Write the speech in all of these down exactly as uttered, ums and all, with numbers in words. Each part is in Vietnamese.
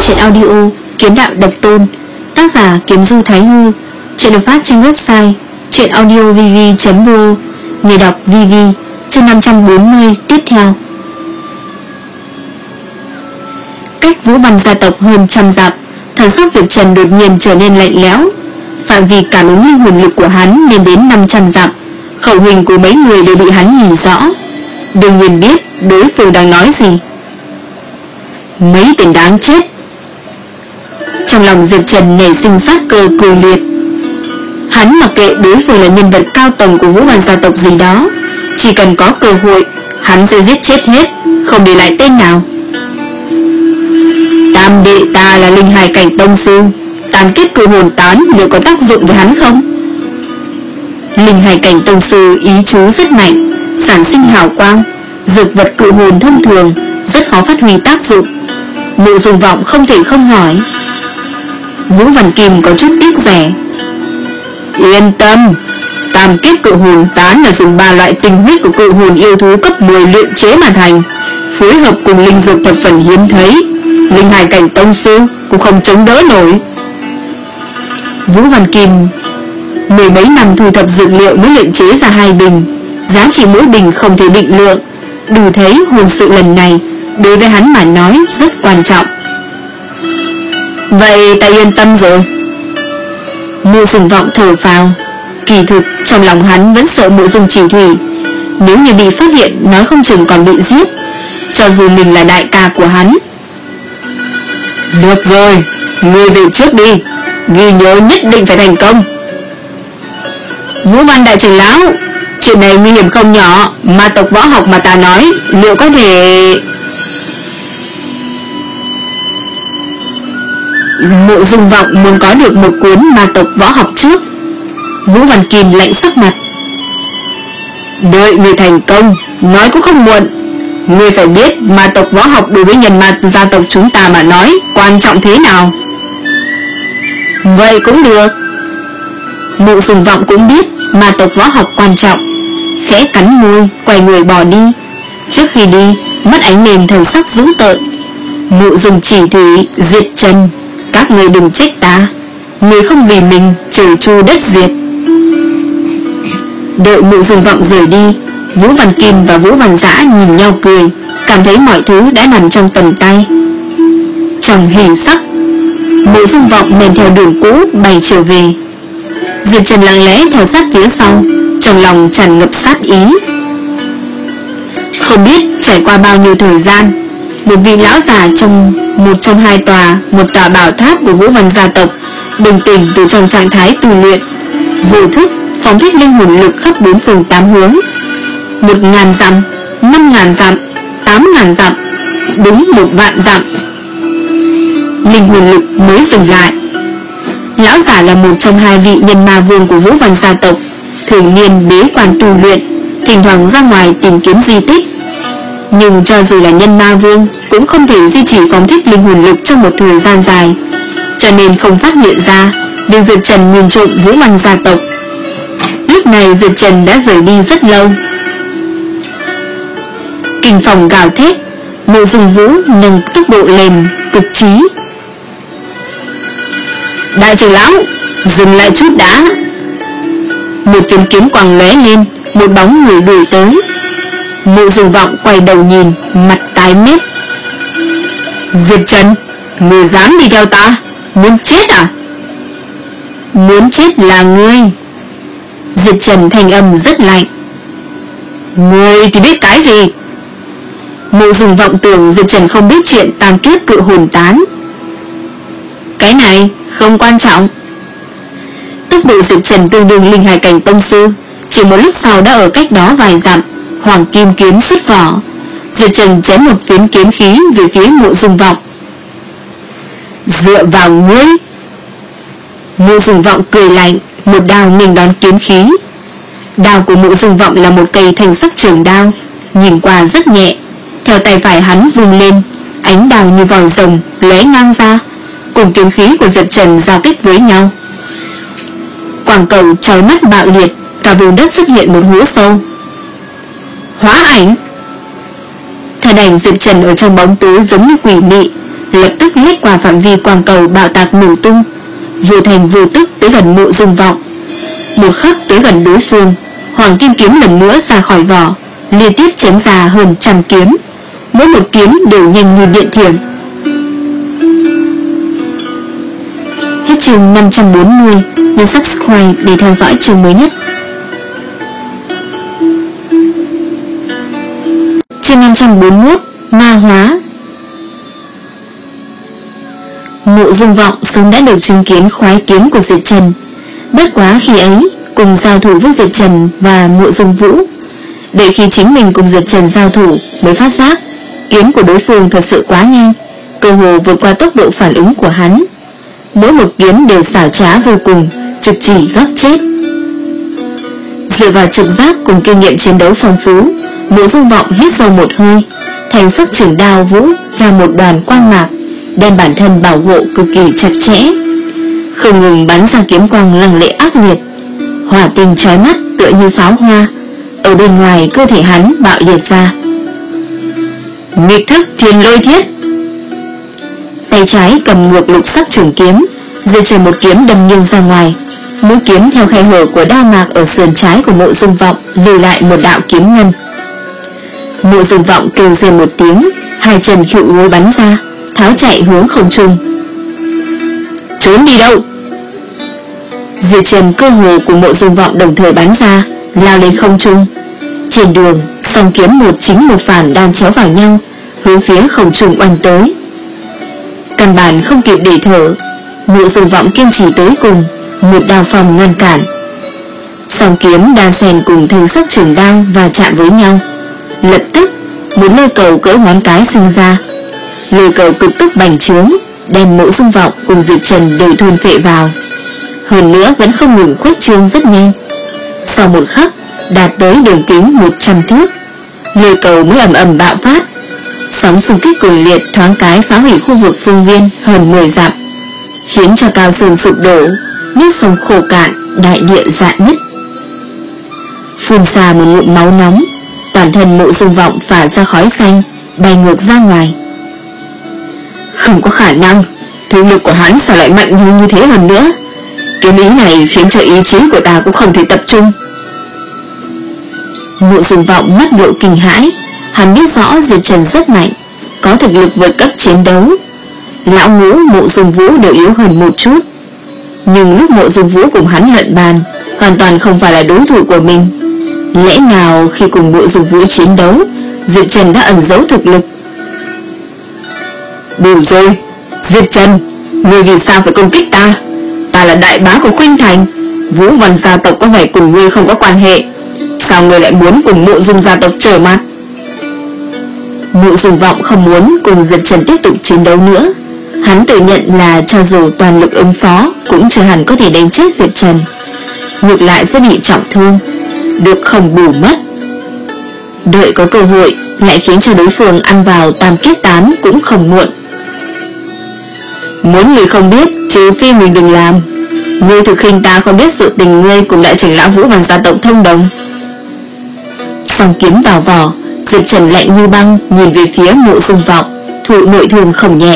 truyện audio Kiếm Đạo Độc Tôn, tác giả Kiếm Du Thái Hư. Truyện được phát trên website truyệnaudiovv chấm ro. Người đọc vê vê. Chương năm trăm bốn mươi tiếp theo. Cách Vũ Văn gia tộc hơn trăm dặm, thần sắc Diệp Trần đột nhiên trở nên lạnh lẽo. Phạm vi cảm ứng linh hồn lực của hắn lên đến năm trăm dặm, khẩu hình của mấy người đều bị hắn nhìn rõ. Đương nhiên biết đối phương đang nói gì. Mấy tên đáng chết. Trong lòng Diệp Trần nảy sinh sát cơ cường liệt. Hắn mặc kệ đối phương là nhân vật cao tầng của Vũ Văn gia tộc gì đó, chỉ cần có cơ hội hắn sẽ giết chết hết, không để lại tên nào. Tam đệ ta là linh hài cảnh tông sư, tàn kết cự hồn tán liệu có tác dụng với hắn không? Linh hài cảnh tông sư ý chú rất mạnh, sản sinh hào quang, dược vật cự hồn thông thường rất khó phát huy tác dụng. Mộ Dung Vọng không thể không hỏi. Vũ Văn Kim có chút tiếc rẻ. Yên tâm, tam kiếp cự hồn tán là dùng ba loại tinh huyết của cự hồn yêu thú cấp mười luyện chế mà thành, phối hợp cùng linh dược thập phần hiếm thấy, linh hài cảnh tông sư cũng không chống đỡ nổi. Vũ Văn Kim mười mấy năm thu thập dược liệu mới luyện chế ra hai bình, giá trị mỗi bình không thể định lượng, đủ thấy hôn sự lần này đối với hắn mà nói rất quan trọng. Vậy ta yên tâm rồi. Mộ Dung Vọng thở phào. Kỳ thực trong lòng hắn vẫn sợ Mộ Dung Chỉ Thủy, nếu như bị phát hiện nói không chừng còn bị giết, cho dù mình là đại ca của hắn. Được rồi, ngươi về trước đi, ghi nhớ nhất định phải thành công. Vũ Văn đại trưởng lão, chuyện này nguy hiểm không nhỏ, ma tộc võ học mà ta nói liệu có thể... Mộ Dung Vọng muốn có được một cuốn ma tộc võ học trước. Vũ Văn Kim lạnh sắc mặt. Đợi người thành công nói cũng không muộn. Ngươi phải biết ma tộc võ học đối với nhân ma gia tộc chúng ta mà nói quan trọng thế nào. Vậy cũng được. Mộ Dung Vọng cũng biết ma tộc võ học quan trọng, khẽ cắn môi quay người bỏ đi. Trước khi đi, mắt ánh lên thần sắc dữ tợn. Mộ Dung Chỉ Thủy, Diệt Trần, các người đừng trách ta, người không vì mình trời chu đất diệt. Đợi Mộ Dung Vọng rời đi, Vũ Văn Kim và Vũ Văn Dã nhìn nhau cười, cảm thấy mọi thứ đã nằm trong tầm tay. Trong hỉ sắc, Mộ Dung Vọng men theo đường cũ bay trở về. Diệp Trần lặng lẽ theo sát phía sau, trong lòng tràn ngập sát ý. Không biết trải qua bao nhiêu thời gian, một vị lão già trong một trong hai tòa một tòa bảo tháp của Vũ Văn gia tộc bình tĩnh từ trong trạng thái tu luyện, vô thức phóng thích linh hồn lực khắp bốn phương tám hướng. Một ngàn dặm, năm ngàn dặm, tám ngàn dặm, đúng một vạn dặm. Linh hồn lực mới dừng lại. Lão giả là một trong hai vị nhân ma vương của Vũ Văn gia tộc, thường niên bế quan tu luyện, thỉnh thoảng ra ngoài tìm kiếm di tích. Nhưng cho dù là nhân ma vương cũng không thể duy trì phóng thích linh hồn lực trong một thời gian dài, cho nên không phát hiện ra việc Diệp Trần nhìn trộm Vũ Văn gia tộc. Lúc này Diệp Trần đã rời đi rất lâu. Kinh phòng gào thét, Mộ Dung Vũ nâng tốc độ lên cực trí. Đại trưởng lão, dừng lại chút đã. Một phiến kiếm quang lóe lên, một bóng người đuổi tới. Mộ Dung Vọng quay đầu nhìn, mặt tái mét. Diệp Trần, ngươi dám đi theo ta, muốn chết à? Muốn chết là ngươi. Diệp Trần thanh âm rất lạnh. Ngươi thì biết cái gì? Mộ Dung Vọng tưởng Diệp Trần không biết chuyện tam kiếp cự hồn tán. Cái này không quan trọng. Tốc độ Diệp Trần tương đương linh hài cảnh tông sư, chỉ một lúc sau đã ở cách đó vài dặm. Hoàng kim kiếm xuất vỏ, Diệp Trần chém một phiến kiếm khí về phía Mộ Dung Vọng. Dựa vào ngươi. Mộ Dung Vọng cười lạnh, một đao nghênh đón kiếm khí. Đao của Mộ Dung Vọng là một cây thanh sắc trường đao, nhìn qua rất nhẹ. Theo tay phải hắn vung lên, ánh đao như vòi rồng lóe ngang ra, cùng kiếm khí của Diệp Trần giao kích với nhau. Quang cầu chói mắt bạo liệt, cả vùng đất xuất hiện một hố sâu. Hóa ảnh. Thân ảnh Diệp Trần ở trong bóng tối giống như quỷ mị, lập tức lách qua phạm vi quang cầu bạo tạc nổ tung, vô thành vô tức tới gần Mộ Dung Vọng. Một khắc tới gần đối phương, Hoàng Kim Kiếm lần nữa ra khỏi vỏ, liên tiếp chém ra hơn trăm kiếm, mỗi một kiếm đều nhanh như điện thiểm. Hết chương năm trăm bốn mươi, nhấn subscribe để theo dõi chương mới nhất. Chương năm trăm bốn mươi mốt, ma hóa. Mộ Dung Vọng sớm đã được chứng kiến khoái kiếm của Diệp Trần, bất quá khi ấy cùng giao thủ với Diệp Trần và Mộ Dung Vũ. Đợi khi chính mình cùng Diệp Trần giao thủ mới phát giác kiếm của đối phương thật sự quá nhanh, cơ hồ vượt qua tốc độ phản ứng của hắn. Mỗi một kiếm đều xảo trá vô cùng, trực chỉ góc chết. Dựa vào trực giác cùng kinh nghiệm chiến đấu phong phú, Mộ Dung Vọng hít sâu một hơi, thành sắc trường đao vũ ra một đoàn quang mạc, đem bản thân bảo hộ cực kỳ chặt chẽ, không ngừng bắn ra kiếm quang lăng lệ ác liệt, hỏa tinh chói mắt tựa như pháo hoa ở bên ngoài cơ thể hắn bạo liệt ra. Nghịch thức Thiên Lôi Thiết. Tay trái cầm ngược lục sắc trường kiếm, Diệp Trần một kiếm đâm nghiêng ra ngoài, mũi kiếm theo khe hở của đao mạc ở sườn trái của Mộ Dung Vọng lưu lại một đạo kiếm ngân. Mộ Dung Vọng kêu rên một tiếng, hai chân hữu gối bắn ra, tháo chạy hướng không trung. Trốn đi đâu? Diệp Trần cơ hồ cùng Mộ Dung Vọng đồng thời bắn ra, lao lên không trung. Trên đường, song kiếm một chính một phản đan chéo vào nhau, hướng phía không trung oanh tới. Căn bản không kịp để thở, Mộ Dung Vọng kiên trì tới cùng, một đao phòng ngăn cản. Song kiếm đan xen cùng thanh sắc trường đao và chạm với nhau, lập tức một lôi cầu cỡ ngón cái sinh ra. Lôi cầu cực tốc bành trướng, đem Mộ Dung Vọng cùng Diệp Trần đều thôn phệ vào, hơn nữa vẫn không ngừng khuếch trương rất nhanh. Sau một khắc đạt tới đường kính một trăm thước, lôi cầu mới ầm ầm bạo phát, sóng xung kích cường liệt thoáng cái phá hủy khu vực phương viên hơn mười dặm, khiến cho cao sơn sụp đổ, nước sông khô cạn, đại địa rạn nứt. Phun ra một ngụm máu nóng, toàn thân Mộ Dung Vọng phả ra khói xanh, bay ngược ra ngoài. Không có khả năng, thực lực của hắn sao lại mạnh như như thế hơn nữa? Kiếm ý này khiến cho ý chí của ta cũng không thể tập trung. Mộ Dung Vọng mắt lộ kinh hãi, hắn biết rõ Diệp Trần rất mạnh, có thực lực vượt cấp chiến đấu. Lão Ngũ, Mộ Dung Vũ đều yếu hơn một chút, nhưng lúc Mộ Dung Vũ cùng hắn luận bàn, hoàn toàn không phải là đối thủ của mình. Lẽ nào khi cùng Mộ Dung Vũ chiến đấu, Diệp Trần đã ẩn giấu thực lực? Đủ rồi, Diệp Trần, ngươi vì sao phải công kích ta? Ta là đại bá của Khuynh Thành, Vũ Văn gia tộc có vẻ cùng ngươi không có quan hệ, sao ngươi lại muốn cùng Mộ Dung gia tộc trở mặt? Mộ Dung Vọng không muốn cùng Diệp Trần tiếp tục chiến đấu nữa. Hắn tự nhận là cho dù toàn lực ứng phó cũng chưa hẳn có thể đánh chết Diệp Trần, ngược lại sẽ bị trọng thương, được không bù mất. Đợi có cơ hội lại khiến cho đối phương ăn vào tam kết tán cũng không muộn. Muốn người không biết, trừ phi mình đừng làm. Ngươi thực khinh ta không biết sự tình ngươi cùng đại trưởng lão Vũ Văn gia tộc thông đồng. Song kiếm vào vỏ, Diệp Trần lạnh như băng nhìn về phía Mộ Dung Vọng, thụ nội thương không nhẹ.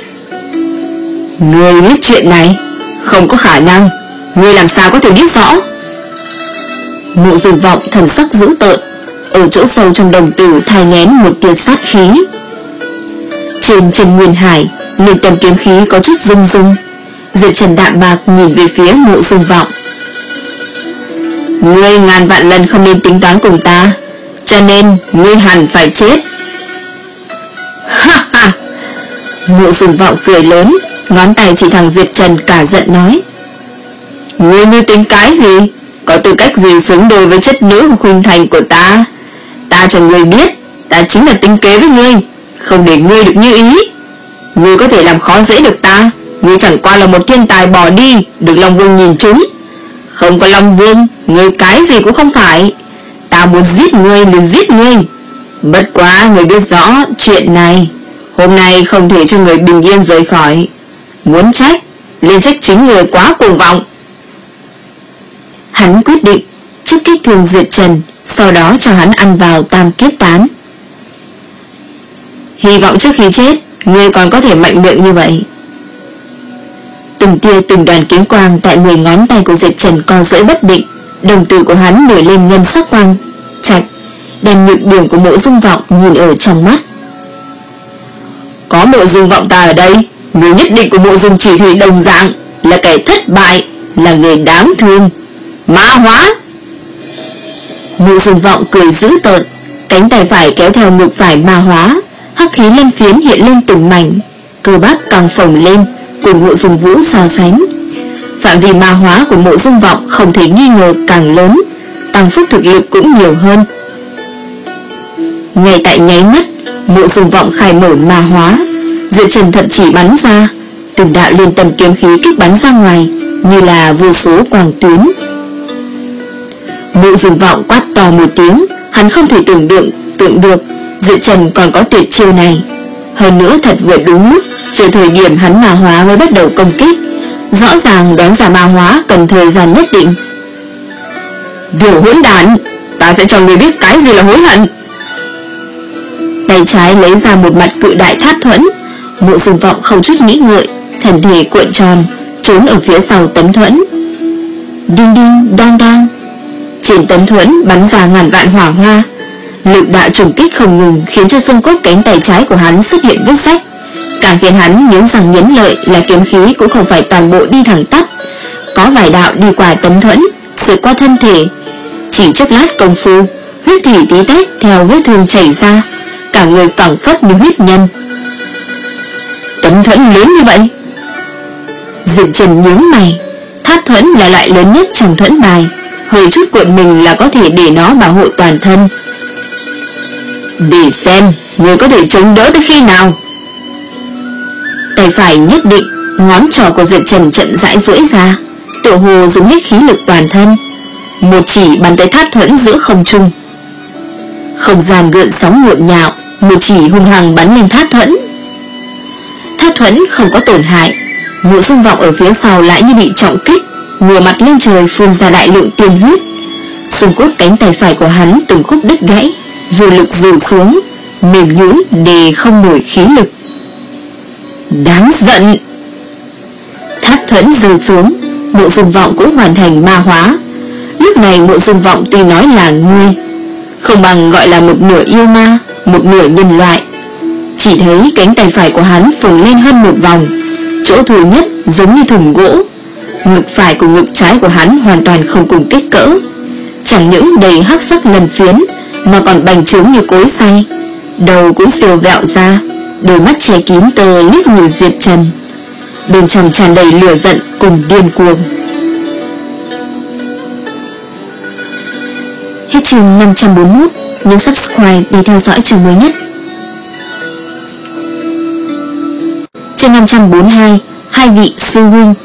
Ngươi biết chuyện này? Không có khả năng, ngươi làm sao có thể biết rõ? Mộ Dung Vọng thần sắc dữ tợn, ở chỗ sâu trong đồng tử thai nghén một tia sát khí. Trên Trần Nguyên Hải, liên tầm kiếm khí có chút rung rung. Diệp Trần đạm bạc nhìn về phía Mộ Dung Vọng. Ngươi ngàn vạn lần không nên tính toán cùng ta, cho nên ngươi hẳn phải chết. Ha ha! Mộ Dung Vọng cười lớn, ngón tay chỉ thẳng Diệp Trần cả giận nói. Ngươi mưu tính cái gì? Có tư cách gì xứng đôi với chất nữ của Khuynh Thành của ta? Ta cho ngươi biết, ta chính là tính kế với ngươi, không để ngươi được như ý. Ngươi có thể làm khó dễ được ta, ngươi chẳng qua là một thiên tài bỏ đi, được Long Vương nhìn trúng. Không có Long Vương, ngươi cái gì cũng không phải. Ta muốn giết ngươi liền giết ngươi. Bất quá ngươi biết rõ chuyện này, hôm nay không thể cho người bình yên rời khỏi. Muốn trách, liền trách chính người quá cuồng vọng. Hắn quyết định trước kích thương Diệp Trần, sau đó cho hắn ăn vào tam kiếp tán. Hy vọng trước khi chết ngươi còn có thể mạnh miệng như vậy. Từng tia từng đoàn kiếm quang tại mười ngón tay của Diệp Trần co duỗi bất định, đồng tử của hắn nổi lên ngân sắc quang trạch, đem nhược điểm của Mộ Dung Vọng nhìn ở trong mắt. Có Mộ Dung Vọng ta ở đây, người nhất định của Mộ Dung Chỉ Thủy đồng dạng là kẻ thất bại, là người đáng thương. Ma hóa. Mộ Dung Vọng cười dữ tợn, cánh tay phải kéo theo ngực phải ma hóa, hắc khí lân phiến hiện lên từng mảnh, cơ bắp càng phồng lên, cùng Mộ Dung Vũ so sánh. Phạm vi ma hóa của Mộ Dung Vọng không thể nghi ngờ càng lớn, tăng phúc thực lực cũng nhiều hơn. Ngay tại nháy mắt, Mộ Dung Vọng khai mở ma hóa, Diệp Trần thậm chỉ bắn ra từng đạo liên tâm kiếm khí kích bắn ra ngoài, như là vô số quang tuyến. Mộ Dung Vọng quát to một tiếng, hắn không thể tưởng tượng tượng được Diệp Trần còn có tuyệt chiêu này. Hơn nữa thật vừa đúng lúc, chờ thời điểm hắn ma hóa mới bắt đầu công kích, rõ ràng đoán ra ma hóa cần thời gian nhất định. Điều hỗn đản, ta sẽ cho người biết cái gì là hối hận. Tay trái lấy ra một mặt cự đại tháp thuẫn, Mộ Dung Vọng không chút nghĩ ngợi, thần thể cuộn tròn, trốn ở phía sau tấm thuẫn. Đinh đinh đang đang, trên tấm thuẫn bắn ra ngàn vạn hỏa hoa, lực đạo trùng kích không ngừng khiến cho xương cốt cánh tay trái của hắn xuất hiện vết rách. Càng khiến hắn nghiến răng nghiến lợi là kiếm khí cũng không phải toàn bộ đi thẳng tắp, có vài đạo đi qua tấm thuẫn, sượt qua thân thể. Chỉ chốc lát công phu, huyết thủy tí tách theo vết thương chảy ra, cả người phảng phất như huyết nhân. Tấm thuẫn lớn như vậy. Diệp Trần nhướng mày, tháp thuẫn là loại lớn nhất trong thuẫn bài, hơi chút cuộn mình là có thể để nó bảo hộ toàn thân. Để xem người có thể chống đỡ tới khi nào. Tay phải nhất định, ngón trỏ của Diệp Trần chậm rãi duỗi ra, tựa hồ dùng hết khí lực toàn thân, một chỉ bắn tới tháp thuẫn giữa không trung. Không gian gợn sóng nhộn nhạo, một chỉ hung hăng bắn lên tháp thuẫn. Tháp thuẫn không có tổn hại, Mộ Dung Vọng ở phía sau lại như bị trọng kích, ngửa mặt lên trời phun ra đại lượng tiên huyết. Xương cốt cánh tay phải của hắn từng khúc đứt gãy, vô lực rủ xuống, mềm nhũn để không nổi khí lực. Đáng giận. Tháp thuẫn rơi xuống, Mộ Dung Vọng cũng hoàn thành ma hóa. Lúc này Mộ Dung Vọng tuy nói là ngươi, không bằng gọi là một nửa yêu ma, một nửa nhân loại. Chỉ thấy cánh tay phải của hắn phồng lên hơn một vòng, chỗ thù nhất giống như thùng gỗ. Ngực phải của ngực trái của hắn hoàn toàn không cùng kích cỡ, chẳng những đầy hắc sắc lần phiến mà còn bành trướng như cối xay. Đầu cũng siêu vẹo ra, đôi mắt che kín tơ liếc nhìn Diệp Trần, bên trong tràn đầy lửa giận cùng điên cuồng. Hết chương năm trăm bốn mươi mốt, nhấn subscribe để theo dõi chương mới nhất. Chương năm trăm bốn mươi hai, hai vị sư huynh.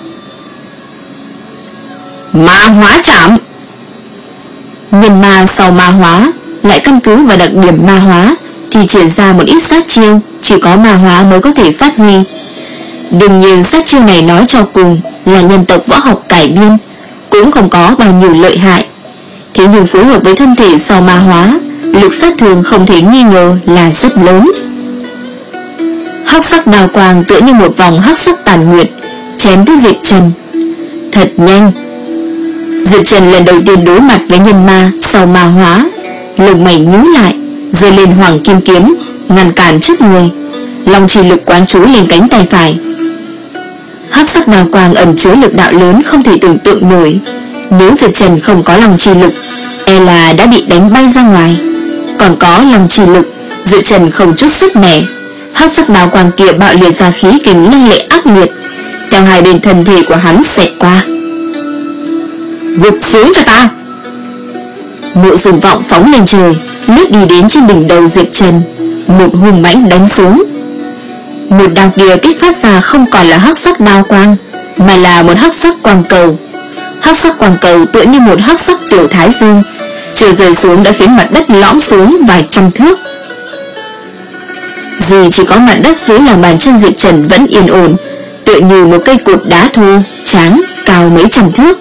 Ma hóa chạm. Nhân ma sau ma hóa lại căn cứ vào đặc điểm ma hóa thì triển ra một ít sát chiêu chỉ có ma hóa mới có thể phát huy. Đương nhiên sát chiêu này nói cho cùng là nhân tộc võ học cải biên, cũng không có bao nhiêu lợi hại. Thế nhưng phối hợp với thân thể sau ma hóa, lực sát thương không thể nghi ngờ là rất lớn. Hắc sắc đào quang tựa như một vòng hắc sắc tàn nguyệt chém tới Diệp Trần. Thật nhanh. Diệp Trần lần đầu tiên đối mặt với nhân ma sau ma hóa, lông mày nhíu lại, giơ lên hoàng kim kiếm ngăn cản trước người, lòng chỉ lực quán chú lên cánh tay phải. Hắc sắc đào quang ẩn chứa lực đạo lớn không thể tưởng tượng nổi, nếu Diệp Trần không có lòng trì lực, e là đã bị đánh bay ra ngoài. Còn có lòng trì lực, Diệp Trần không chút sức mẻ, hắc sắc đào quang kia bạo liệt ra khí kình lăng lệ ác liệt, theo hai bên thân thể của hắn xẹt qua. Gục xuống cho ta. Mộ Dung Vọng phóng lên trời, lướt đi đến trên đỉnh đầu Diệp Trần, một hung mãnh đánh xuống. Một đao kia kích phát ra không còn là hắc sắc đao quang, mà là một hắc sắc quang cầu. Hắc sắc quang cầu tựa như một hắc sắc tiểu thái dương, chưa rơi xuống đã khiến mặt đất lõm xuống vài trăm thước. Dù chỉ có mặt đất dưới lòng bàn chân Diệp Trần vẫn yên ổn, tựa như một cây cột đá thô tráng cao mấy trăm thước.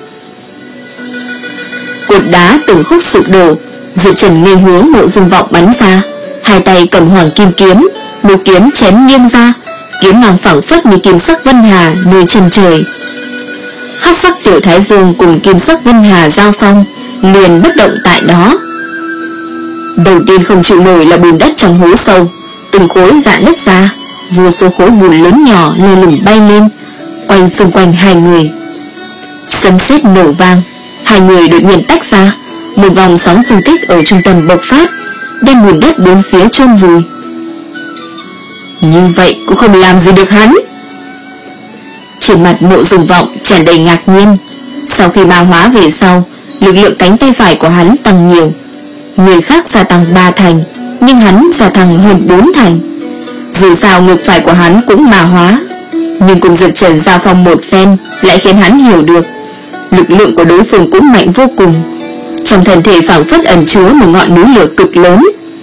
Cột đá từng khúc sụp đổ, Diệp Trần nên hướng Mộ Dung Vọng bắn ra, hai tay cầm hoàng kim kiếm, một kiếm chém nghiêng ra, kiếm mang phẳng phất như kim sắc vân hà nơi chân trời. Hắc sắc tiểu thái dương cùng kim sắc vân hà giao phong, liền bất động tại đó. Đầu tiên không chịu nổi là bùn đất trong hố sâu, từng khối rạn nứt ra, vô số khối bùn lớn nhỏ lơ lửng bay lên, quay xung quanh hai người. Sấm sét nổ vang, hai người đột nhiên tách ra, một vòng sóng xung kích ở trung tâm bộc phát, đem bùn đất bốn phía chôn vùi. Như vậy cũng không làm gì được hắn. Trên mặt Mộ Dung Vọng tràn đầy ngạc nhiên. Sau khi ma hóa về sau, lực lượng cánh tay phải của hắn tăng nhiều. Người khác gia tăng ba thành, nhưng hắn gia tăng hơn bốn thành. Dù sao ngực phải của hắn cũng ma hóa, nhưng cùng Dực Trần giao phong một phen lại khiến hắn hiểu được lực lượng của đối phương cũng mạnh vô cùng. Trong thân thể phảng phất ẩn chứa một ngọn núi lửa cực lớn.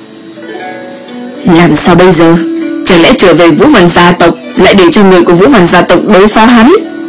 Làm sao bây giờ? Chẳng lẽ trở về Vũ Văn gia tộc lại để cho người của Vũ Văn gia tộc đối phó hắn?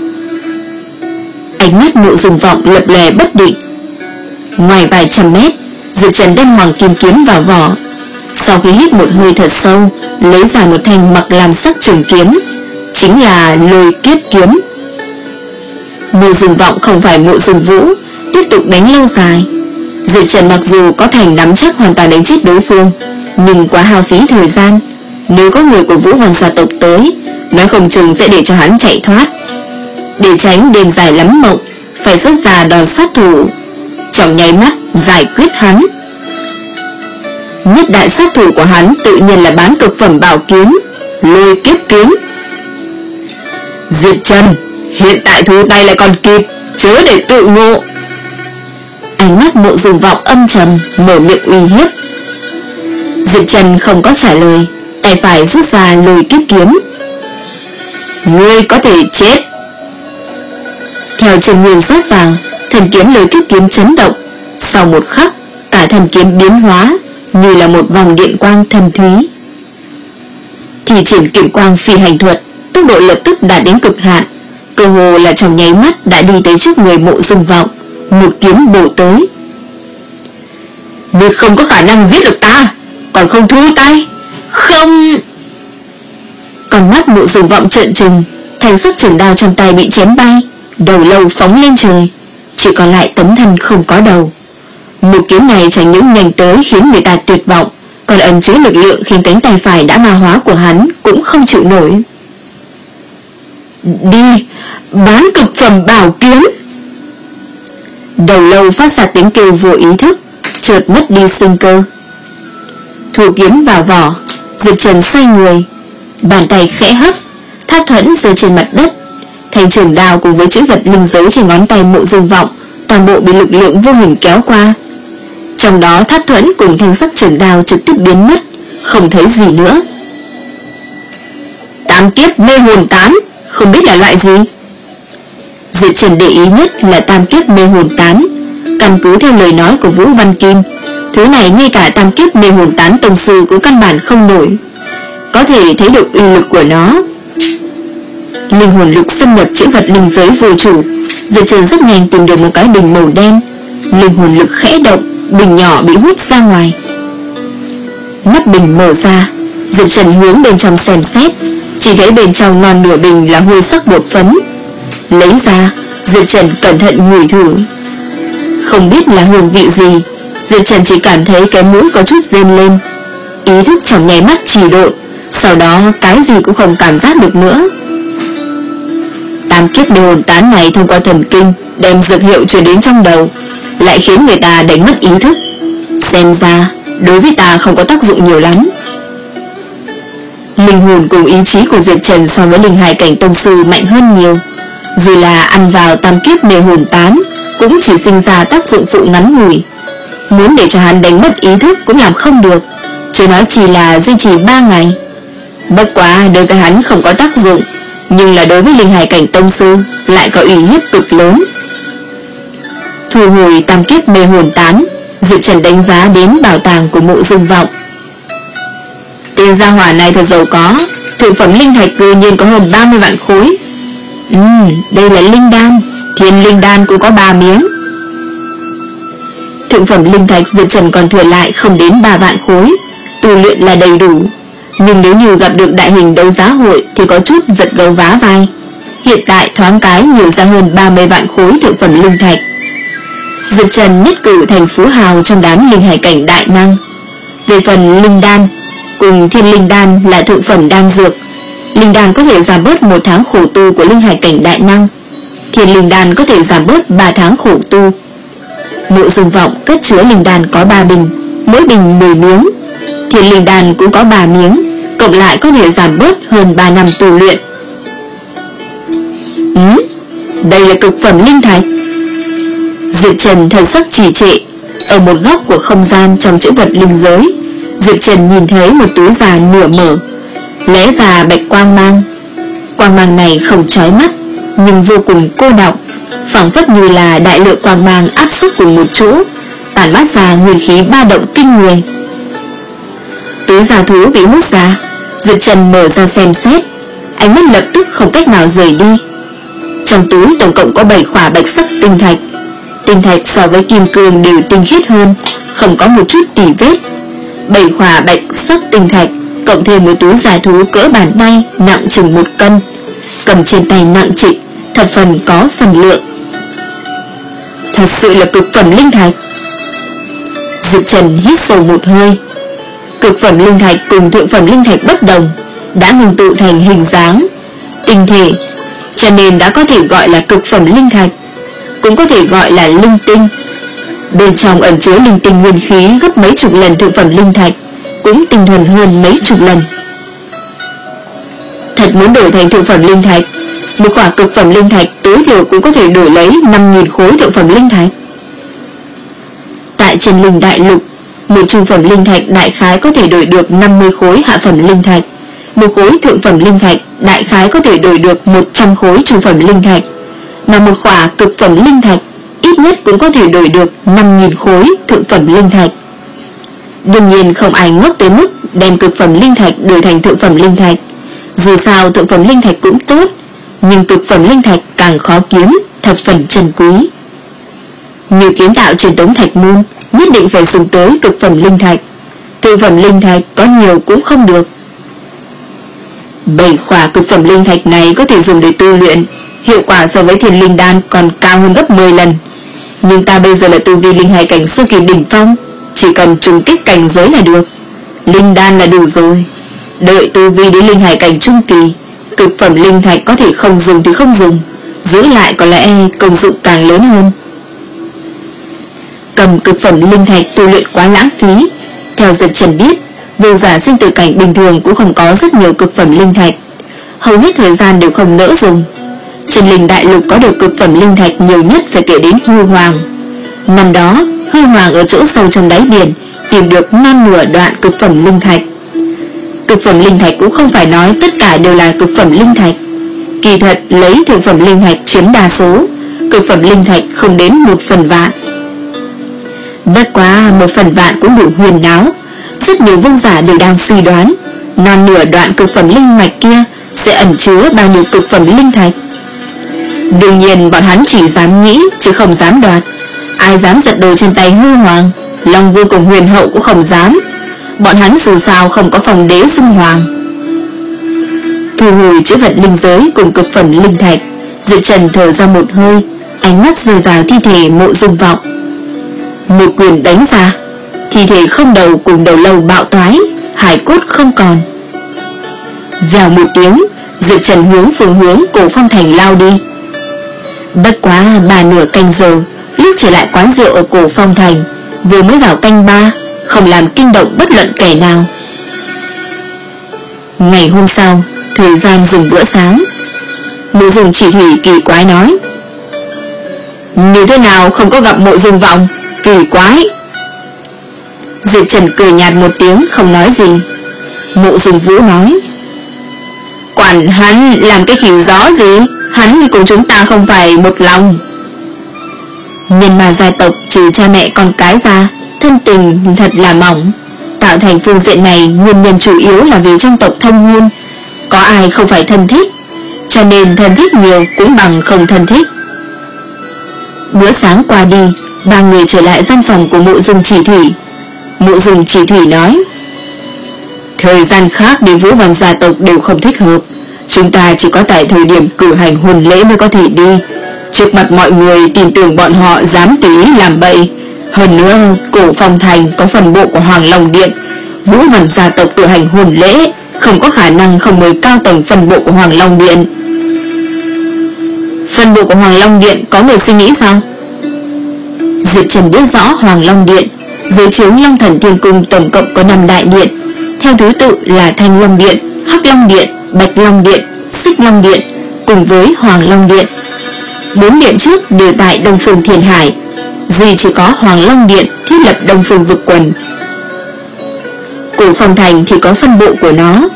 Ánh mắt Mộ Dung Vọng lập lè bất định. Ngoài vài trăm mét, Dực Trần đem hoàng kim kiếm vào vỏ. Sau khi hít một hơi thật sâu, lấy ra một thanh mặc làm sắc trường kiếm, chính là Lôi Kiếp kiếm. Mộ Dung Vọng không phải Mộ Dung Vũ, tiếp tục đánh lâu dài. Dực Trần mặc dù có thành nắm chắc hoàn toàn đánh chết đối phương, nhưng quá hao phí thời gian. Nếu có người của Vũ Văn gia tộc tới, nói không chừng sẽ để cho hắn chạy thoát. Để tránh đêm dài lắm mộng, phải xuất ra đòn sát thủ, trong nháy mắt giải quyết hắn. Nhất đại sát thủ của hắn tự nhiên là bán cực phẩm bảo kiếm Lôi Kiếp kiếm. Dực Trần, hiện tại thu tay lại còn kịp, chớ để tự ngộ. Ánh mắt Mộ Dung Vọng âm trầm, mở miệng uy hiếp. Dực Trần không có trả lời, tay phải rút ra Lôi Kiếp kiếm. Ngươi có thể chết. Theo chân nguyên rót vào, thần kiếm Lôi Kiếp kiếm chấn động. Sau một khắc, cả thần kiếm biến hóa như là một vòng điện quang thần thúy. Thì triển kiếm quang phi hành thuật, tốc độ lập tức đạt đến cực hạn, cơ hồ là trong nháy mắt đã đi tới trước người Mộ Dung Vọng, một kiếm bổ tới. Ngươi không có khả năng giết được ta, còn không thu tay. Không. Còn mắt Mộ Dung Vọng trợn trừng, thanh sắc trường đao trong tay bị chém bay, đầu lâu phóng lên trời, chỉ còn lại tấm thân không có đầu. Một kiếm này chẳng những nhanh tới khiến người ta tuyệt vọng, còn ẩn chứa lực lượng khiến cánh tay phải đã ma hóa của hắn cũng không chịu nổi. Đi, bán cực phẩm bảo kiếm. Đầu lâu phát ra tiếng kêu vô ý thức, chợt mất đi sinh cơ. Thu kiếm vào vỏ, Dực Trần xoay người, bàn tay khẽ hấp, Tháp Thuẫn rơi trên mặt đất. Thanh trường đao cùng với chữ vật linh giới trên ngón tay Mộ Dung Vọng toàn bộ bị lực lượng vô hình kéo qua. Trong đó Tháp Thuẫn cùng thanh sắc trường đao trực tiếp biến mất, không thấy gì nữa. Tam kiếp mê hồn tán, không biết là loại gì. Dực Trần để ý nhất là tam kiếp mê hồn tán. Căn cứ theo lời nói của Vũ Văn Kim, thứ này ngay cả tam kiếp mê hồn tán tông sư cũng căn bản không nổi. Có thể thấy được uy lực của nó. Linh hồn lực xâm nhập chữ vật linh giới vô chủ, Dực Trần rất nhanh tìm được một cái bình màu đen. Linh hồn lực khẽ động, bình nhỏ bị hút ra ngoài. Nắp bình mở ra, Dực Trần hướng bên trong xem xét, chỉ thấy bên trong non nửa bình là hơi sắc bột phấn. Lấy ra, Dực Trần cẩn thận ngửi thử. Không biết là hương vị gì, Dực Trần chỉ cảm thấy cái mũi có chút rên lên. Ý thức trong nháy mắt trì độn, sau đó cái gì cũng không cảm giác được nữa. Tam kiếp mê hồn tán này thông qua thần kinh đem dược hiệu truyền đến trong đầu, lại khiến người ta đánh mất ý thức. Xem ra đối với ta không có tác dụng nhiều lắm. Linh hồn cùng ý chí của Dực Trần so với linh hải cảnh tông sư mạnh hơn nhiều. Dù là ăn vào tam kiếp mê hồn tán, cũng chỉ sinh ra tác dụng phụ ngắn ngủi. Muốn để cho hắn đánh mất ý thức cũng làm không được, chứ nói chỉ là duy trì ba ngày. Bất quá đối với hắn không có tác dụng, nhưng là đối với linh hải cảnh tông sư lại có uy hiếp cực lớn. Thu hồi tam kiếp mê hồn tán, Dực Trần đánh giá đến bảo tàng của Mộ Dung Vọng. Tên gia hỏa này thật giàu có, thượng phẩm linh thạch cư nhiên có hơn ba mươi vạn khối. Ừm, đây là linh đan, thiên linh đan cũng có ba miếng. Thượng phẩm linh thạch Dực Trần còn thừa lại không đến ba vạn khối, tu luyện là đầy đủ. Nhưng nếu như gặp được đại hình đấu giá hội thì có chút giật gấu vá vai. Hiện tại thoáng cái nhiều ra hơn ba mươi vạn khối thượng phẩm linh thạch. Diệp Trần nhất cử thành phú hào trong đám linh hải cảnh đại năng. Về phần linh đan cùng thiên linh đan là thượng phẩm đan dược, linh đan có thể giảm bớt một tháng khổ tu của linh hải cảnh đại năng, thiên linh đan có thể giảm bớt ba tháng khổ tu. Mộ Dung Vọng cất chứa linh đan có ba bình, mỗi bình mười miếng. Thiên linh đan cũng có ba miếng, cộng lại có thể giảm bớt hơn ba năm tu luyện. Ừ, đây là cực phẩm linh thạch. Diệp Trần thần sắc trì trệ. Ở một góc của không gian trong chữ vật linh giới, Diệp Trần nhìn thấy một túi già nửa mở, lóe ra bạch quang mang. Quang mang này không chói mắt, nhưng vô cùng cô đọng, phảng phất như là đại lượng quang mang áp suất cùng một chỗ, tản mát ra nguyên khí ba động kinh người. Túi già thú bị hút ra, Diệp Trần mở ra xem xét, ánh mắt lập tức không cách nào rời đi. Trong túi tổng cộng có bảy khỏa bạch sắc tinh thạch. Tinh thạch so với kim cương đều tinh khiết hơn, không có một chút tì vết. Bảy khỏa bạch sắc tinh thạch cộng thêm một túi già thú cỡ bàn tay nặng chừng một cân, cầm trên tay nặng trịch, thập phần có phần lượng. Thật sự là cực phẩm linh thạch. Diệp Trần hít sâu một hơi. Cực phẩm linh thạch cùng thượng phẩm linh thạch bất đồng, đã ngưng tụ thành hình dáng tinh thể, cho nên đã có thể gọi là cực phẩm linh thạch, cũng có thể gọi là linh tinh. Bên trong ẩn chứa linh tinh nguyên khí gấp mấy chục lần thượng phẩm linh thạch, cũng tinh thuần hơn mấy chục lần. Thật muốn đổi thành thượng phẩm linh thạch, một quả cực phẩm linh thạch tối thiểu cũng có thể đổi lấy năm nghìn khối thượng phẩm linh thạch. Tại trên linh đại lục, một trung phẩm linh thạch đại khái có thể đổi được năm mươi khối hạ phẩm linh thạch, một khối thượng phẩm linh thạch đại khái có thể đổi được một trăm khối trung phẩm linh thạch, mà một quả cực phẩm linh thạch ít nhất cũng có thể đổi được năm nghìn khối thượng phẩm linh thạch. Đương nhiên không ai ngốc tới mức đem cực phẩm linh thạch đổi thành thượng phẩm linh thạch. Dù sao thượng phẩm linh thạch cũng tốt, nhưng cực phẩm linh thạch càng khó kiếm, thập phần trân quý. Như kiến tạo truyền tống thạch môn, nhất định phải dùng tới cực phẩm linh thạch. Thượng phẩm linh thạch có nhiều cũng không được. Bảy khỏa cực phẩm linh thạch này có thể dùng để tu luyện, hiệu quả so với thiên linh đan còn cao hơn gấp mười lần. Nhưng ta bây giờ là tu vi linh hải cảnh sơ kỳ đỉnh phong, chỉ cần trùng kích cảnh giới là được. Linh đan là đủ rồi. Đợi tu vi đến linh hải cảnh trung kỳ, cực phẩm linh thạch có thể không dùng thì không dùng, giữ lại có lẽ công dụng càng lớn hơn. Cầm cực phẩm linh thạch tu luyện quá lãng phí. Theo Diệp Trần biết, vương giả sinh tử cảnh bình thường cũng không có rất nhiều cực phẩm linh thạch, hầu hết thời gian đều không nỡ dùng. Trên linh đại lục có được cực phẩm linh thạch nhiều nhất phải kể đến Hư Hoàng. Năm đó, Hư Hoàng ở chỗ sâu trong đáy biển tìm được năm nửa đoạn cực phẩm linh thạch. Cực phẩm linh thạch cũng không phải nói tất cả đều là cực phẩm linh thạch. Kỳ thật lấy thượng phẩm linh thạch chiếm đa số, cực phẩm linh thạch không đến một phần vạn. Bất quá một phần vạn cũng đủ huyền náo. Rất nhiều vương giả đều đang suy đoán non nửa đoạn cực phẩm linh mạch kia sẽ ẩn chứa bao nhiêu cực phẩm linh thạch. Đương nhiên bọn hắn chỉ dám nghĩ chứ không dám đoạt. Ai dám giật đồ trên tay Hư Hoàng, Long Vương cùng Huyền Hậu cũng không dám. Bọn hắn dù sao không có phòng đế xưng hoàng. Thu hồi chữ vật linh giới cùng cực phẩm linh thạch, Diệp Trần thở ra một hơi, ánh mắt rơi vào thi thể Mộ Dung Vọng. Một quyền đánh ra, thi thể không đầu cùng đầu lâu bạo toái, hải cốt không còn. Vèo một tiếng, Diệp Trần hướng phương hướng Cổ Phong Thành lao đi. Bất quá ba nửa canh giờ, lúc trở lại quán rượu ở Cổ Phong Thành, vừa mới vào canh ba, không làm kinh động bất luận kẻ nào. Ngày hôm sau, thời gian dùng bữa sáng, Mộ Dung Chỉ Thủy kỳ quái nói: như thế nào không có gặp Mộ Dung Vọng, kỳ quái. Diệp Trần cười nhạt một tiếng không nói gì. Mộ Dung Vũ nói: quản hắn làm cái khỉ gió gì, hắn cùng chúng ta không phải một lòng. Nhân ma gia tộc trừ cha mẹ con cái ra, thân tình thật là mỏng. Tạo thành phương diện này, nguyên nhân chủ yếu là vì trong tộc thông hôn, có ai không phải thân thích, cho nên thân thích nhiều cũng bằng không thân thích. Bữa sáng qua đi, ba người trở lại gian phòng của Mộ Dung Chỉ Thủy. Mộ Dung Chỉ Thủy nói: Thời gian khác đi Vũ Văn gia tộc đều không thích hợp. Chúng ta chỉ có tại thời điểm cử hành hôn lễ mới có thể đi. Trước mặt mọi người tin tưởng bọn họ dám tùy ý làm bậy. Hơn nữa Cổ Phong Thành có phần bộ của Hoàng Long Điện. Vũ Văn gia tộc tự hành hôn lễ không có khả năng không mời cao tầng phần bộ của Hoàng Long Điện. Phần bộ của Hoàng Long Điện có người suy nghĩ sao? Diệp Trần biết rõ Hoàng Long Điện dưới trướng Long Thần Thiên Cung tổng cộng có năm đại điện, theo thứ tự là Thanh Long Điện, Hắc Long Điện, Bạch Long Điện, Xích Long Điện cùng với Hoàng Long Điện. Bốn điện trước đều tại Đông Phương Thiên Hải, duy chỉ có Hoàng Long Điện thiết lập Đông Phương Vực Quần. Cổ Phong Thành thì có phân bộ của nó.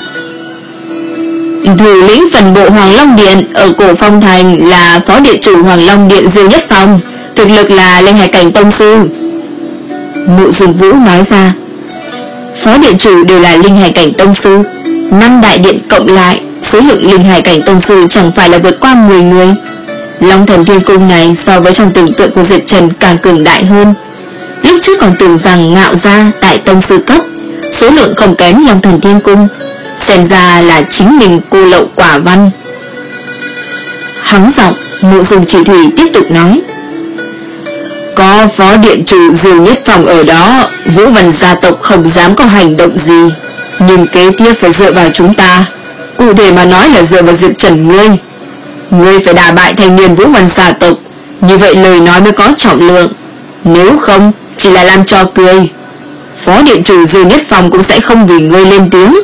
Thủ lĩnh phần bộ Hoàng Long Điện ở Cổ Phong Thành là phó điện chủ Hoàng Long Điện Diêu Nhất Phong, thực lực là Linh Hải Cảnh Tông Sư. Mộ Dung Vũ nói ra. Phó điện chủ đều là Linh Hải Cảnh Tông Sư, năm đại điện cộng lại số lượng Linh Hải Cảnh Tông Sư chẳng phải là vượt qua mười người. Long Thần Thiên Cung này so với trong tưởng tượng của Diệp Trần càng cường đại hơn. Lúc trước còn tưởng rằng Ngạo gia tại Tông Sư cấp số lượng không kém Long Thần Thiên Cung, xem ra là chính mình cô lậu quả văn. Hắng giọng, Mộ Dung Chỉ Thủy tiếp tục nói. Có phó điện chủ Diêu Nhất Phong ở đó, Vũ Văn gia tộc không dám có hành động gì, nhưng kế tiếp phải dựa vào chúng ta. Cụ thể mà nói là dựa vào Diệp Trần ngươi. Ngươi phải đả bại thanh niên Vũ Văn gia tộc, như vậy lời nói mới có trọng lượng. Nếu không, chỉ là làm trò cười. Phó điện chủ Diêu Nhất Phong cũng sẽ không vì ngươi lên tiếng.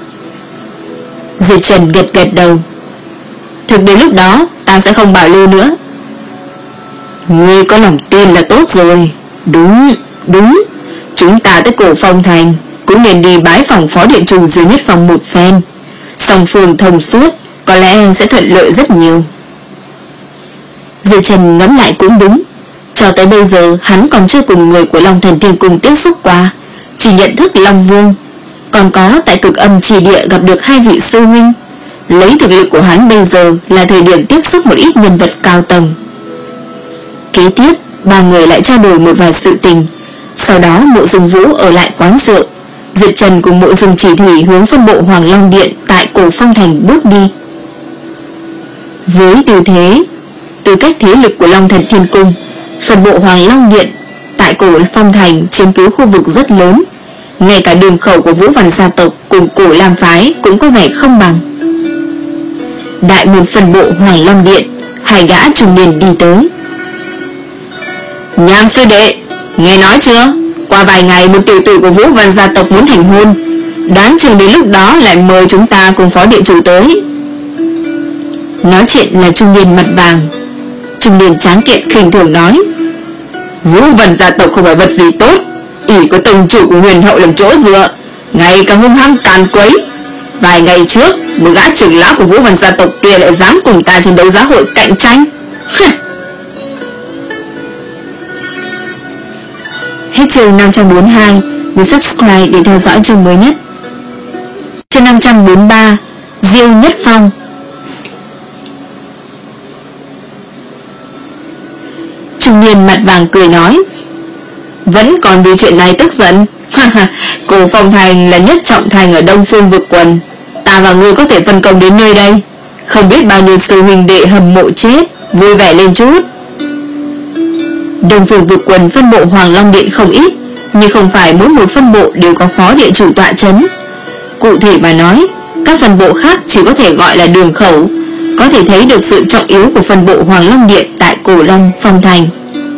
Diệp Trần gật gật đầu. Thực đến lúc đó ta sẽ không bảo lưu nữa. Ngươi có lòng tin là tốt rồi. Đúng, đúng. Chúng ta tới Cổ Phong Thành cũng nên đi bái phòng phó điện chủ Diêu Nhất Phong một phen. Song phương thông suốt, có lẽ sẽ thuận lợi rất nhiều. Diệp Trần ngẫm lại cũng đúng. Cho tới bây giờ hắn còn chưa cùng người của Long Thần Thiên Cung tiếp xúc qua, chỉ nhận thức Long Vương. Còn có tại Cực Âm Chỉ Địa gặp được hai vị sư huynh. Lấy thực lực của hắn bây giờ là thời điểm tiếp xúc một ít nhân vật cao tầng. Kế tiếp ba người lại trao đổi một vài sự tình. Sau đó Mộ Dung Vũ ở lại quán rượu, Diệp Trần cùng Mộ Dung Chỉ Thủy hướng phân bộ Hoàng Long Điện tại Cổ Phong Thành bước đi. Với tư thế tư cách thế lực của Long Thần Thiên Cung, phần bộ Hoàng Long Điện tại Cổ Phong Thành chiếm cứ khu vực rất lớn. Ngay cả đường khẩu của Vũ Văn gia tộc cùng Cổ Lam phái cũng có vẻ không bằng. Đại môn phần bộ Hoàng Long Điện, hai gã trung niên đi tới. Nham sư đệ, nghe nói chưa? Qua vài ngày một tiểu tử của Vũ Văn gia tộc muốn thành hôn, đoán chừng đến lúc đó lại mời chúng ta cùng phó điện chủ tới. Nói chuyện là trung niên mặt vàng. Trung niên tráng kiện khinh thường nói. Vũ Văn gia tộc không phải vật gì tốt, ỷ có tông chủ của Huyền Hậu làm chỗ dựa, ngày càng hung hăng càn quấy. Vài ngày trước, một gã trưởng lão của Vũ Văn gia tộc kia lại dám cùng ta trên đấu giá hội cạnh tranh. Hết chương năm trăm bốn mươi hai. Nhớ subscribe để theo dõi chương mới nhất. Chương năm trăm bốn mươi ba. Diêu Nhất Phong. Trung niên mặt vàng cười nói. Vẫn còn vì chuyện này tức giận. Cổ Phong Thành là nhất trọng thành ở Đông Phương Vực Quần, ta và ngươi có thể phân công đến nơi đây. Không biết bao nhiêu sư huynh đệ hâm mộ chết, vui vẻ lên chút. Đông Phương Vực Quần phân bộ Hoàng Long Điện không ít, nhưng không phải mỗi một phân bộ đều có phó điện chủ tọa chấn. Cụ thể mà nói, các phân bộ khác chỉ có thể gọi là đường khẩu, có thể thấy được sự trọng yếu của phân bộ Hoàng Long Điện tại Cổ Long Phong Thành.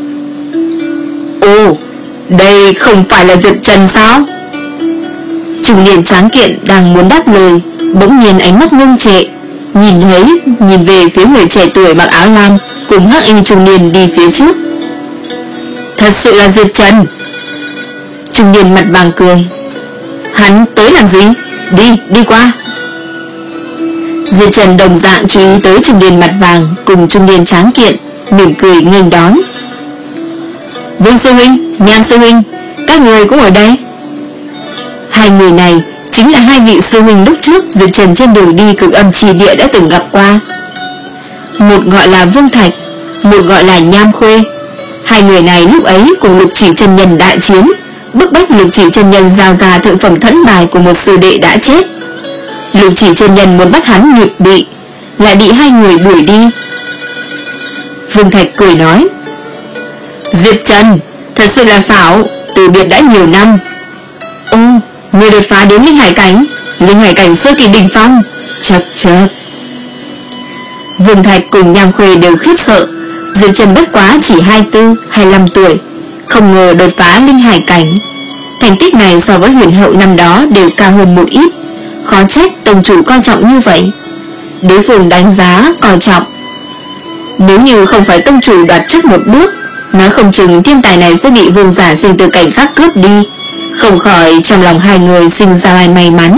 Ồ, đây không phải là Diệp Trần sao? Trung niên tráng kiện đang muốn đáp lời, bỗng nhiên ánh mắt ngưng trệ, nhìn thấy nhìn về phía người trẻ tuổi mặc áo lam cùng hắc y trung niên đi phía trước. Thật sự là Diệp Trần. Trung niên mặt vàng cười. Hắn tới làm gì? Đi, đi qua. Diệp Trần đồng dạng chú ý tới trung niên mặt vàng cùng trung niên tráng kiện, mỉm cười nghênh đón. Vương sư huynh, Nham sư huynh, các người cũng ở đây. Hai người này chính là hai vị sư huynh lúc trước Diệp Trần trên đường đi Cực Âm Chỉ Địa đã từng gặp qua. Một gọi là Vương Thạch, một gọi là Nham Khuê. Hai người này lúc ấy cùng Lục Chỉ chân nhân đại chiến, bức bách Lục Chỉ chân nhân giao ra thượng phẩm thuẫn bài của một sư đệ đã chết. Lục Chỉ chân nhân muốn bắt hắn nhịp bị, lại bị hai người đuổi đi. Vương Thạch cười nói: Diệp Trần, thật sự là xảo, từ biệt đã nhiều năm. Ô, người đột phá đến linh hải cảnh, linh hải cảnh sơ kỳ đỉnh phong. Chật chật. Vương Thạch cùng Nham Khuê đều khiếp sợ. Diệp Trần bất quá chỉ hai mươi tư, hai mươi lăm tuổi, không ngờ đột phá linh hải cảnh. Thành tích này so với Huyền Hậu năm đó đều cao hơn một ít. Khó trách tông chủ coi trọng như vậy. Đối phương đánh giá coi trọng. Nếu như không phải tông chủ đoạt trước một bước, nói không chừng thiên tài này sẽ bị vương giả sinh tử cảnh khác cướp đi. Không khỏi trong lòng hai người sinh ra ai may mắn.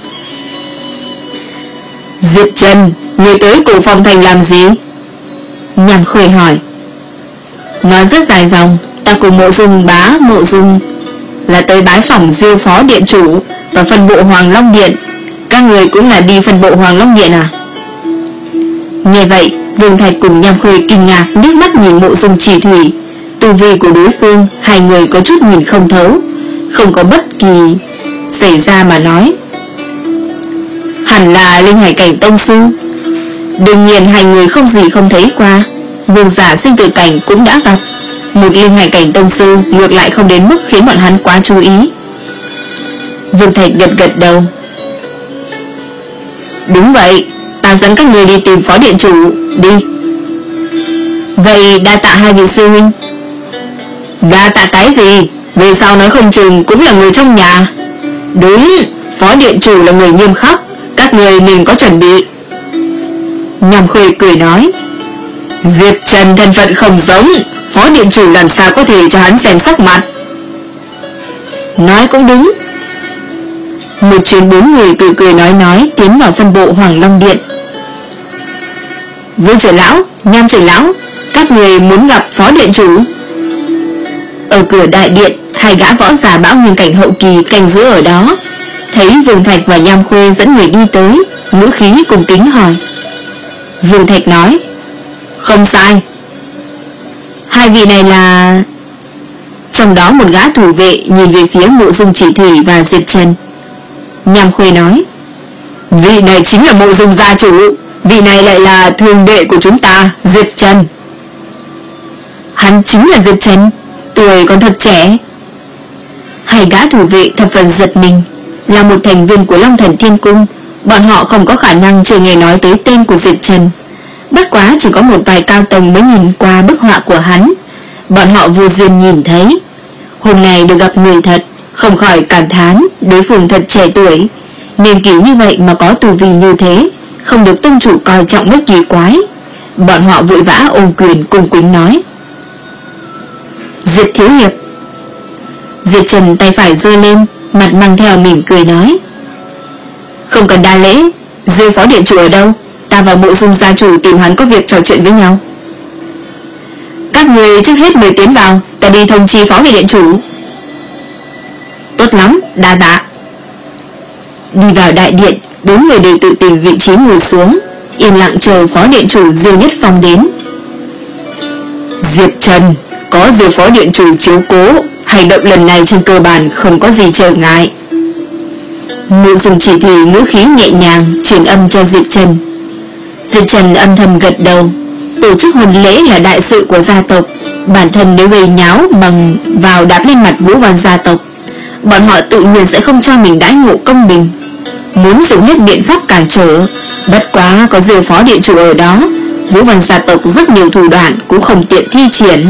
Diệp Trần, người tới Cổ Phong Thành làm gì? Nham Khuê hỏi. Nói rất dài dòng. Ta cùng Mộ Dung bá Mộ Dung là tới bái phỏng Diêu phó điện chủ và phân bộ Hoàng Long Điện. Các người cũng là đi phân bộ Hoàng Long Điện à? Nghe vậy, Vương Thạch cùng Nham Khuê kinh ngạc liếc mắt nhìn Mộ Dung Chỉ Thủy. Tu vi của đối phương, hai người có chút nhìn không thấu, không có bất kỳ xảy ra mà nói. Hẳn là linh hải cảnh tông sư. Đương nhiên hai người không gì không thấy qua. Vương giả sinh tử cảnh cũng đã gặp. Một linh hải cảnh tông sư ngược lại không đến mức khiến bọn hắn quá chú ý. Vương Thạch gật gật đầu. Đúng vậy, ta dẫn các người đi tìm phó điện chủ. Đi. Vậy đa tạ hai vị sư huynh. Đa tạ cái gì? Về sau nói không chừng cũng là người trong nhà. Đúng, phó điện chủ là người nghiêm khắc, các người nên có chuẩn bị. Nham Khuê cười nói. Diệp Trần thân phận không giống, phó điện chủ làm sao có thể cho hắn xem sắc mặt. Nói cũng đúng. Một chuyến bốn người cười cười nói nói tiến vào phân bộ Hoàng Long Điện. Vương trưởng lão, Nham trưởng lão, các người muốn gặp phó điện chủ. Ở cửa đại điện, hai gã võ giả bão nguyên cảnh hậu kỳ canh giữ ở đó. Thấy Vương Thạch và Nham Khuê dẫn người đi tới, ngữ khí cùng kính hỏi. Vương Thạch nói. Không sai. Hai vị này là... Trong đó một gã thủ vệ nhìn về phía Mộ Dung Chỉ Thủy và Diệp Trần. Nham Khuê nói. Vị này chính là Mộ Dung gia chủ. Vị này lại là thường đệ của chúng ta, Diệp Trần. Hắn chính là Diệp Trần, tuổi còn thật trẻ. Hai gã thủ vệ thập phần giật mình. Là một thành viên của Long Thần Thiên Cung, bọn họ không có khả năng chưa nghe nói tới tên của Diệp Trần. Bất quá chỉ có một vài cao tầng mới nhìn qua bức họa của hắn. Bọn họ vô duyên nhìn thấy. Hôm nay được gặp người thật, không khỏi cảm thán đối phương thật trẻ tuổi. Niên kỷ như vậy mà có tu vi như thế, không được tông chủ coi trọng bất kỳ quái. Bọn họ vội vã ôm quyền cung kính nói. Diệp thiếu hiệp. Diệp Trần tay phải giơ lên, mặt mang theo mỉm cười nói. Không cần đa lễ. Diêu phó điện chủ ở đâu? Ta và Mộ Dung gia chủ tìm hắn có việc trò chuyện với nhau. Các người trước hết mời tiến vào, ta đi thông chi phó về điện chủ. Tốt lắm, đa tạ. Đi vào đại điện, bốn người đều tự tìm vị trí ngồi xuống, yên lặng chờ phó điện chủ Diêu Nhất Phong đến. Diệp Trần, có Diêu phó điện chủ chiếu cố, hành động lần này trên cơ bản không có gì trở ngại. Mộ Dung Chỉ Thủy ngữ khí nhẹ nhàng truyền âm cho Diệp Trần. Diệp Trần âm thầm gật đầu. Tổ chức hôn lễ là đại sự của gia tộc, bản thân nếu gây nháo bằng vào đạp lên mặt Vũ Văn gia tộc, bọn họ tự nhiên sẽ không cho mình đãi ngộ công bình. Muốn dùng hết biện pháp cản trở. Bất quá có Diêu phó điện chủ ở đó, Vũ Văn gia tộc rất nhiều thủ đoạn cũng không tiện thi triển.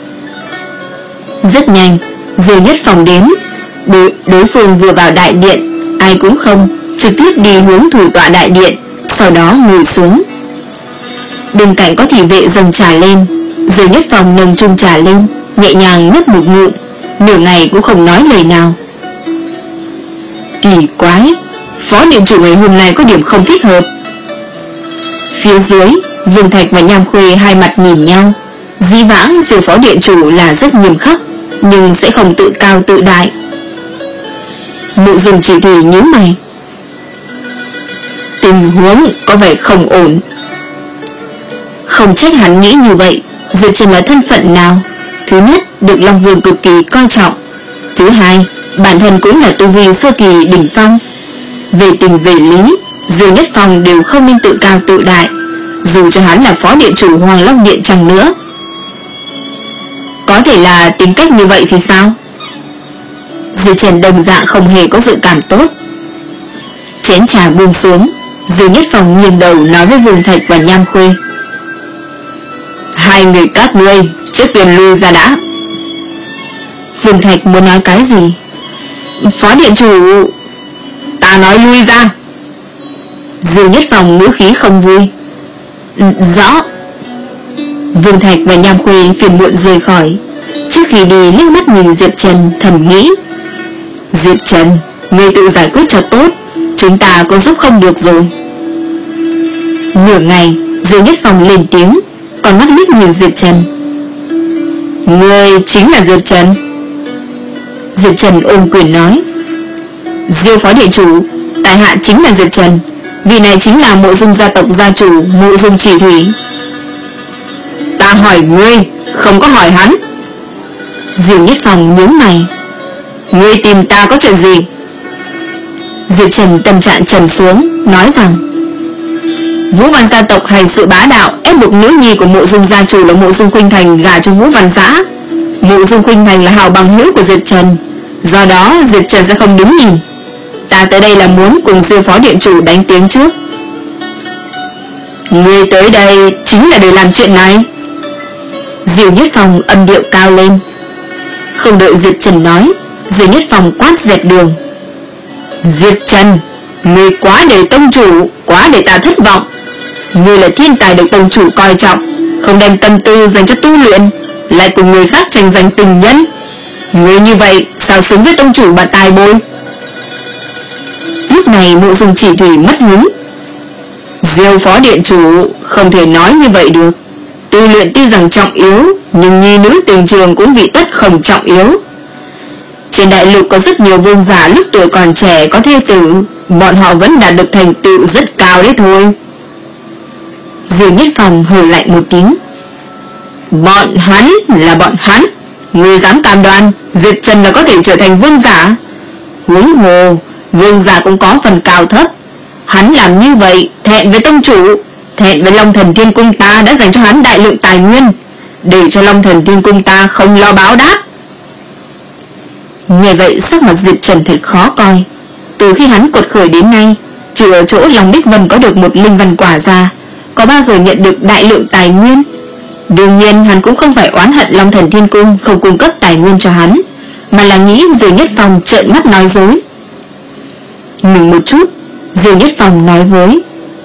Rất nhanh, Diêu Nhất Phong đến. Đối, đối phương vừa vào đại điện, ai cũng không, trực tiếp đi hướng thủ tọa đại điện, sau đó ngồi xuống. Bên cạnh có thị vệ dâng trà lên. Diêu Nhất Phong nâng chung trà lên, nhẹ nhàng nhấp một ngụm, nửa ngày cũng không nói lời nào. Kỳ quái, phó điện chủ ngày hôm nay có điểm không thích hợp. Phía dưới, Vương Thạch và Nham Khuê hai mặt nhìn nhau. Dĩ vãng Diêu phó điện chủ là rất nghiêm khắc, nhưng sẽ không tự cao tự đại. Mộ Dung Chỉ Thủy nhíu mày. Tình huống có vẻ không ổn. Không trách hắn nghĩ như vậy. Diệp Trần là thân phận nào? Thứ nhất, được Long Vương cực kỳ coi trọng. Thứ hai, bản thân cũng là tu vi sơ kỳ đỉnh phong. Về tình về lý, Dương Nhất Phong đều không nên tự cao tự đại, dù cho hắn là phó điện chủ Hoàng Long Điện chẳng nữa. Có thể là tính cách như vậy thì sao? Diệp Trần đồng dạng không hề có dự cảm tốt. Chén trà buông xuống, Dương Nhất Phong nghiêng đầu nói với Vương Thạch và Nham Khuê: hai người các ngươi trước tiên lui ra đã. Vương Thạch muốn nói cái gì? Phó điện chủ... Ta nói lui ra. Dương Nhất Phong ngữ khí không vui. Rõ. Vương Thạch và Nham Khuê phiền muộn rời khỏi. Trước khi đi liếc mắt nhìn Diệp Trần, thầm nghĩ: Diệp Trần, ngươi tự giải quyết cho tốt, chúng ta có giúp không được rồi. Nửa ngày, Dương Nhất Phong lên tiếng, còn mắt liếc nhìn Diệp Trần: Ngươi chính là Diệp Trần? Diệp Trần ôm quyền nói: Diêu phó địa chủ, tại hạ chính là Diệp Trần. Vị này chính là Mộ Dung gia tộc gia chủ Mộ Dung Chỉ Thủy. Ta hỏi ngươi, không có hỏi hắn. Diêu Nhất Phong nhướng mày: Ngươi tìm ta có chuyện gì? Diệp Trần tâm trạng trầm xuống, nói rằng: Vũ Văn gia tộc hành sự bá đạo, ép buộc nữ nhi của Mộ Dung gia chủ là Mộ Dung Khuynh Thành gả cho Vũ Văn Giã. Mộ Dung Khuynh Thành là hào bằng hữu của Diệp Trần, do đó Diệp Trần sẽ không đứng nhìn. Ta tới đây là muốn cùng Diêu phó điện chủ đánh tiếng trước. Ngươi tới đây chính là để làm chuyện này? Diêu Nhất Phong âm điệu cao lên. Không đợi Diệp Trần nói, Diêu Nhất Phong quát dẹp đường: Diệp Trần, ngươi quá để tông chủ, quá để ta thất vọng. Ngươi là thiên tài được tông chủ coi trọng, không đem tâm tư dành cho tu luyện, lại cùng người khác tranh giành tình nhân. Ngươi như vậy sao xứng với tông chủ bà tài bối? Lúc này Mộ Dung Chỉ Thủy mất hứng: Diêu phó điện chủ không thể nói như vậy được. Tu luyện tuy rằng trọng yếu, nhưng nhi nữ tình trường cũng vị tất không trọng yếu. Trên đại lục có rất nhiều vương giả lúc tuổi còn trẻ có thê tử, bọn họ vẫn đạt được thành tựu rất cao đấy thôi. Diêu Nhất Phong hừ lại một tiếng: Bọn hắn là bọn hắn, ngươi dám cam đoan Diệp Trần là có thể trở thành vương giả? Huống hồ vương giả cũng có phần cao thấp. Hắn làm như vậy thẹn với tông chủ, thẹn với Long Thần Thiên Cung ta đã dành cho hắn đại lượng tài nguyên, để cho Long Thần Thiên Cung ta không lo báo đáp. Nghe vậy sắc mặt Diệp Trần thật khó coi. Từ khi hắn cuột khởi đến nay, trừ ở chỗ Long Bích Vân có được một linh văn quả ra, có bao giờ nhận được đại lượng tài nguyên. Đương nhiên hắn cũng không phải oán hận Long Thần Thiên Cung không cung cấp tài nguyên cho hắn, mà là nghĩ Diêu Nhất Phong trợn mắt nói dối. Ngừng một chút, Diêu Nhất Phong nói với: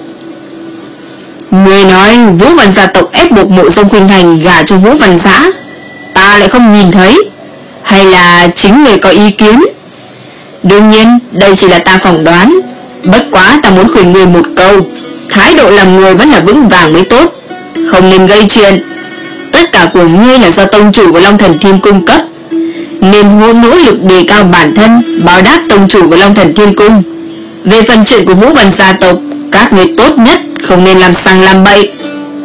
Người nói Vũ Văn gia tộc ép buộc Mộ Dung Khuynh Thành gả cho Vũ Văn Giã, ta lại không nhìn thấy, hay là chính người có ý kiến? Đương nhiên đây chỉ là ta phỏng đoán, bất quá ta muốn khuyên người một câu: thái độ làm người vẫn là vững vàng mới tốt, không nên gây chuyện. Tất cả của ngươi là do tông chủ của Long Thần Thiên Cung cấp, nên hô nỗ lực đề cao bản thân, báo đáp tông chủ của Long Thần Thiên Cung. Về phần chuyện của Vũ Văn gia tộc, các ngươi tốt nhất không nên làm sang làm bậy.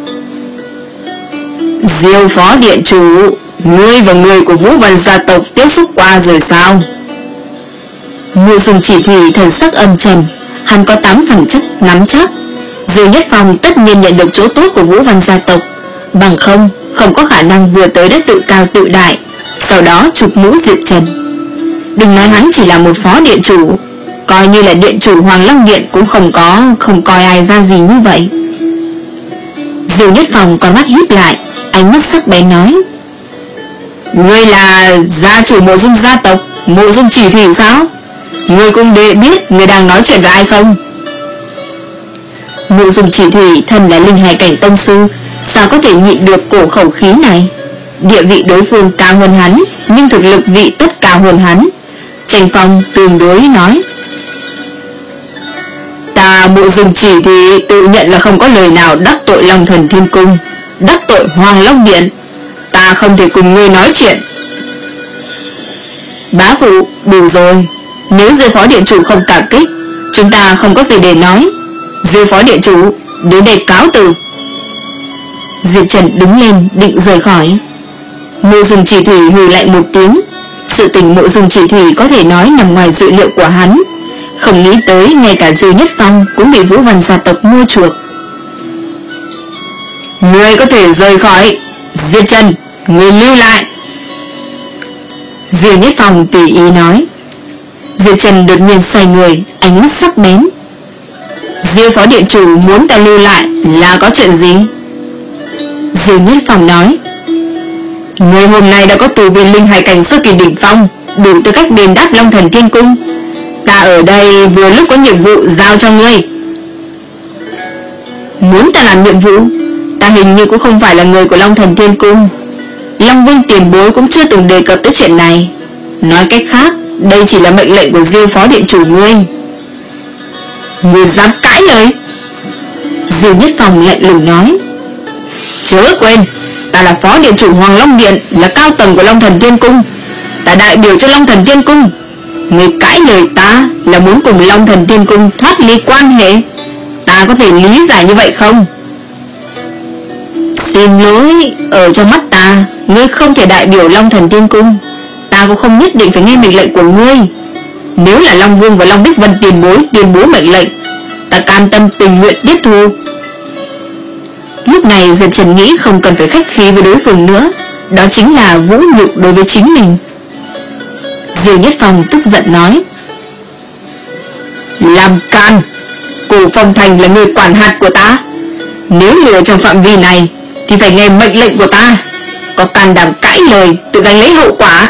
Diêu phó điện chủ, ngươi và người của Vũ Văn gia tộc tiếp xúc qua rồi sao? Mộ Dung Chỉ Thủy thần sắc âm trầm, hắn có tám phần chắc nắm chắc Diêu Nhất Phong tất nhiên nhận được chỗ tốt của Vũ Văn gia tộc, bằng không không có khả năng vừa tới đã tự cao tự đại, sau đó chụp mũ Diệp Trần. Đừng nói hắn chỉ là một phó điện chủ, coi như là điện chủ Hoàng Long Điện cũng không có không coi ai ra gì như vậy. Diêu Nhất Phong con mắt híp lại, ánh mắt sắc bén nói: Ngươi là gia chủ Mộ Dung gia tộc Mộ Dung Chỉ Thủy sao? Ngươi cũng để biết ngươi đang nói chuyện với ai không? Mộ Dung Chỉ Thủy thân là linh hải cảnh tông sư, sao có thể nhịn được cổ khẩu khí này? Địa vị đối phương cao hơn hắn, nhưng thực lực vị tất cao hơn hắn. Tranh phong tương đối nói: Ta Mộ Dung Chỉ Thủy tự nhận là không có lời nào đắc tội Long Thần Thiên Cung, đắc tội Hoàng Long Điện, ta không thể cùng ngươi nói chuyện. Bá phụ, đủ rồi. Nếu Diêu phó điện chủ không cảm kích, chúng ta không có gì để nói. Diêu phó điện chủ, đến đây cáo từ. Diệp Trần đứng lên định rời khỏi. Mộ Dung Chỉ Thủy hừ lại một tiếng, Sự tình Mộ Dung Chỉ Thủy có thể nói nằm ngoài dự liệu của hắn. Không nghĩ tới ngay cả Dư Nhất Phong cũng bị Vũ Văn gia tộc mua chuộc. Ngươi có thể rời khỏi. Diệp Trần, ngươi lưu lại. Dư Nhất Phong tùy ý nói. Diệp Trần đột nhiên xoay người, ánh mắt sắc bén. Dư phó điện chủ muốn ta lưu lại là có chuyện gì? Dư Nhất Phong nói. Ngươi hôm nay đã có tù viên linh hải cảnh sơ kỳ đỉnh phong, đủ tư cách đền đáp Long Thần Thiên Cung. Ta ở đây vừa lúc có nhiệm vụ giao cho ngươi. Muốn ta làm nhiệm vụ? Ta hình như cũng không phải là người của Long Thần Thiên Cung. Long Vương tiền bối cũng chưa từng đề cập tới chuyện này. Nói cách khác, đây chỉ là mệnh lệnh của Dư phó điện chủ ngươi. Ngươi dám cãi lời? Dư Nhất Phong lạnh lùng nói. Chớ quên, ta là phó điện chủ Hoàng Long Điện, là cao tầng của Long Thần Thiên Cung. Ta đại biểu cho Long Thần Thiên Cung. Ngươi cãi lời ta là muốn cùng Long Thần Thiên Cung thoát ly quan hệ. Ta có thể lý giải như vậy không? Xin lỗi, ở trong mắt ta, ngươi không thể đại biểu Long Thần Thiên Cung. Ta cũng không nhất định phải nghe mệnh lệnh của ngươi. Nếu là Long Vương và Long Bích Vân tiền bối tuyên bố mệnh lệnh, ta cam tâm tình nguyện tiếp thu. Lúc này Diệp Trần nghĩ không cần phải khách khí với đối phương nữa. Đó chính là vũ nhục đối với chính mình. Dư Nhất Phong tức giận nói. Làm can. Cổ Phong Thành là người quản hạt của ta. Nếu lừa trong phạm vi này thì phải nghe mệnh lệnh của ta. Có can đảm cãi lời, tự gánh lấy hậu quả.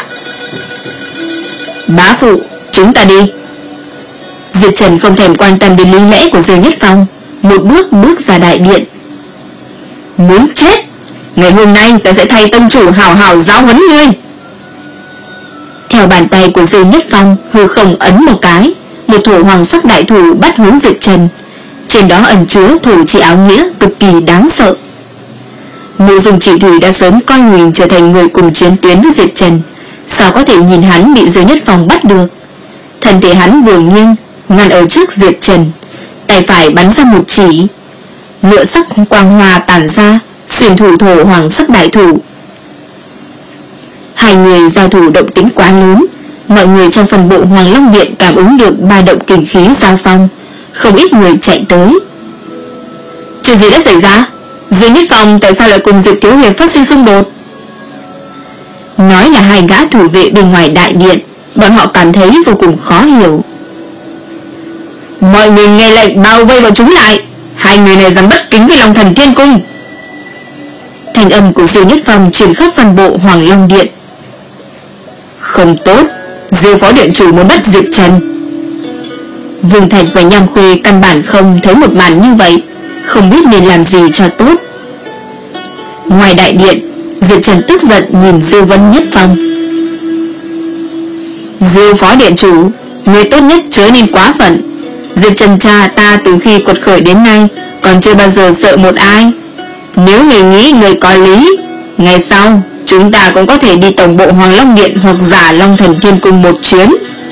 Bá phụ, chúng ta đi. Diệp Trần không thèm quan tâm đến lý lẽ của Dư Nhất Phong, một bước bước ra đại điện. Muốn chết? Ngày hôm nay ta sẽ thay tông chủ hào hào giáo huấn ngươi. Theo bàn tay của Dư Nhất Phong hư không ấn một cái, một thủ hoàng sắc đại thủ bắt hướng Diệp Trần. Trên đó ẩn chứa thủ chỉ áo nghĩa cực kỳ đáng sợ. Mộ Dung Chỉ Thủy đã sớm coi mình trở thành người cùng chiến tuyến với Diệp Trần, sao có thể nhìn hắn bị Dư Nhất Phong bắt được. Thân thể hắn vừa nghiêng, ngăn ở trước Diệp Trần, tay phải bắn ra một chỉ, lửa sắc quang hoa tản ra, xuyên thủ thổ hoàng sắc đại thủ. Hai người giao thủ động tĩnh quá lớn, mọi người trong phần bộ Hoàng Long Điện cảm ứng được ba động kình khí giao phong, không ít người chạy tới. Chuyện gì đã xảy ra? Dư Nhất Phong tại sao lại cùng Diệp Thiếu Hiệp phát sinh xung đột? Nói là hai gã thủ vệ bên ngoài đại điện, bọn họ cảm thấy vô cùng khó hiểu. Mọi người nghe lệnh bao vây bọn chúng lại. Hai người này dám bất kính với Long Thần Thiên Cung. Thanh âm của Dư Nhất Phong truyền khắp phần bộ Hoàng Long Điện. Không tốt, Dư phó điện chủ muốn bắt Diệp Trần. Vương Thạch và Nham Khuê căn bản không thấy một màn như vậy, không biết nên làm gì cho tốt. Ngoài đại điện, Diệp Trần tức giận nhìn Dư Vân Nhất Phong. Dư phó điện chủ, người tốt nhất chớ nên quá phận. Diệp Trần cha ta từ khi quật khởi đến nay còn chưa bao giờ sợ một ai. Nếu người nghĩ người có lý, ngày sau chúng ta cũng có thể đi tổng bộ Hoàng Long Điện hoặc giả Long Thần Thiên Cung một chuyến.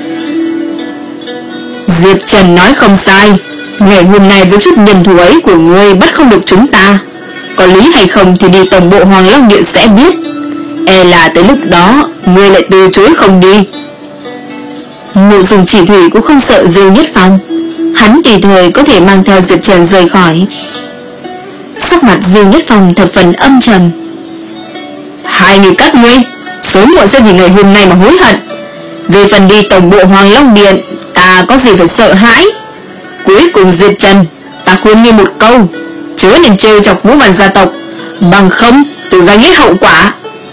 Diệp Trần nói không sai. Ngày hôm nay với chút nhân thủ ấy của ngươi bắt không được chúng ta. Có lý hay không thì đi tổng bộ Hoàng Long Điện sẽ biết. E là tới lúc đó ngươi lại từ chối không đi. Mộ Dung Chỉ Thủy cũng không sợ Dư Nhất Phong, hắn tùy thời có thể mang theo Diệp Trần rời khỏi. Sắc mặt Dư Nhất Phong thập phần âm trầm. Hai người các ngươi sớm muộn sẽ vì ngày hôm nay mà hối hận. Về phần đi tổng bộ Hoàng Long Điện, ta có gì phải sợ hãi. Cuối cùng Diệp Trần, ta khuyên ngươi một câu, chớ nên trêu chọc Vũ Văn gia tộc, bằng không tự gánh hết hậu quả.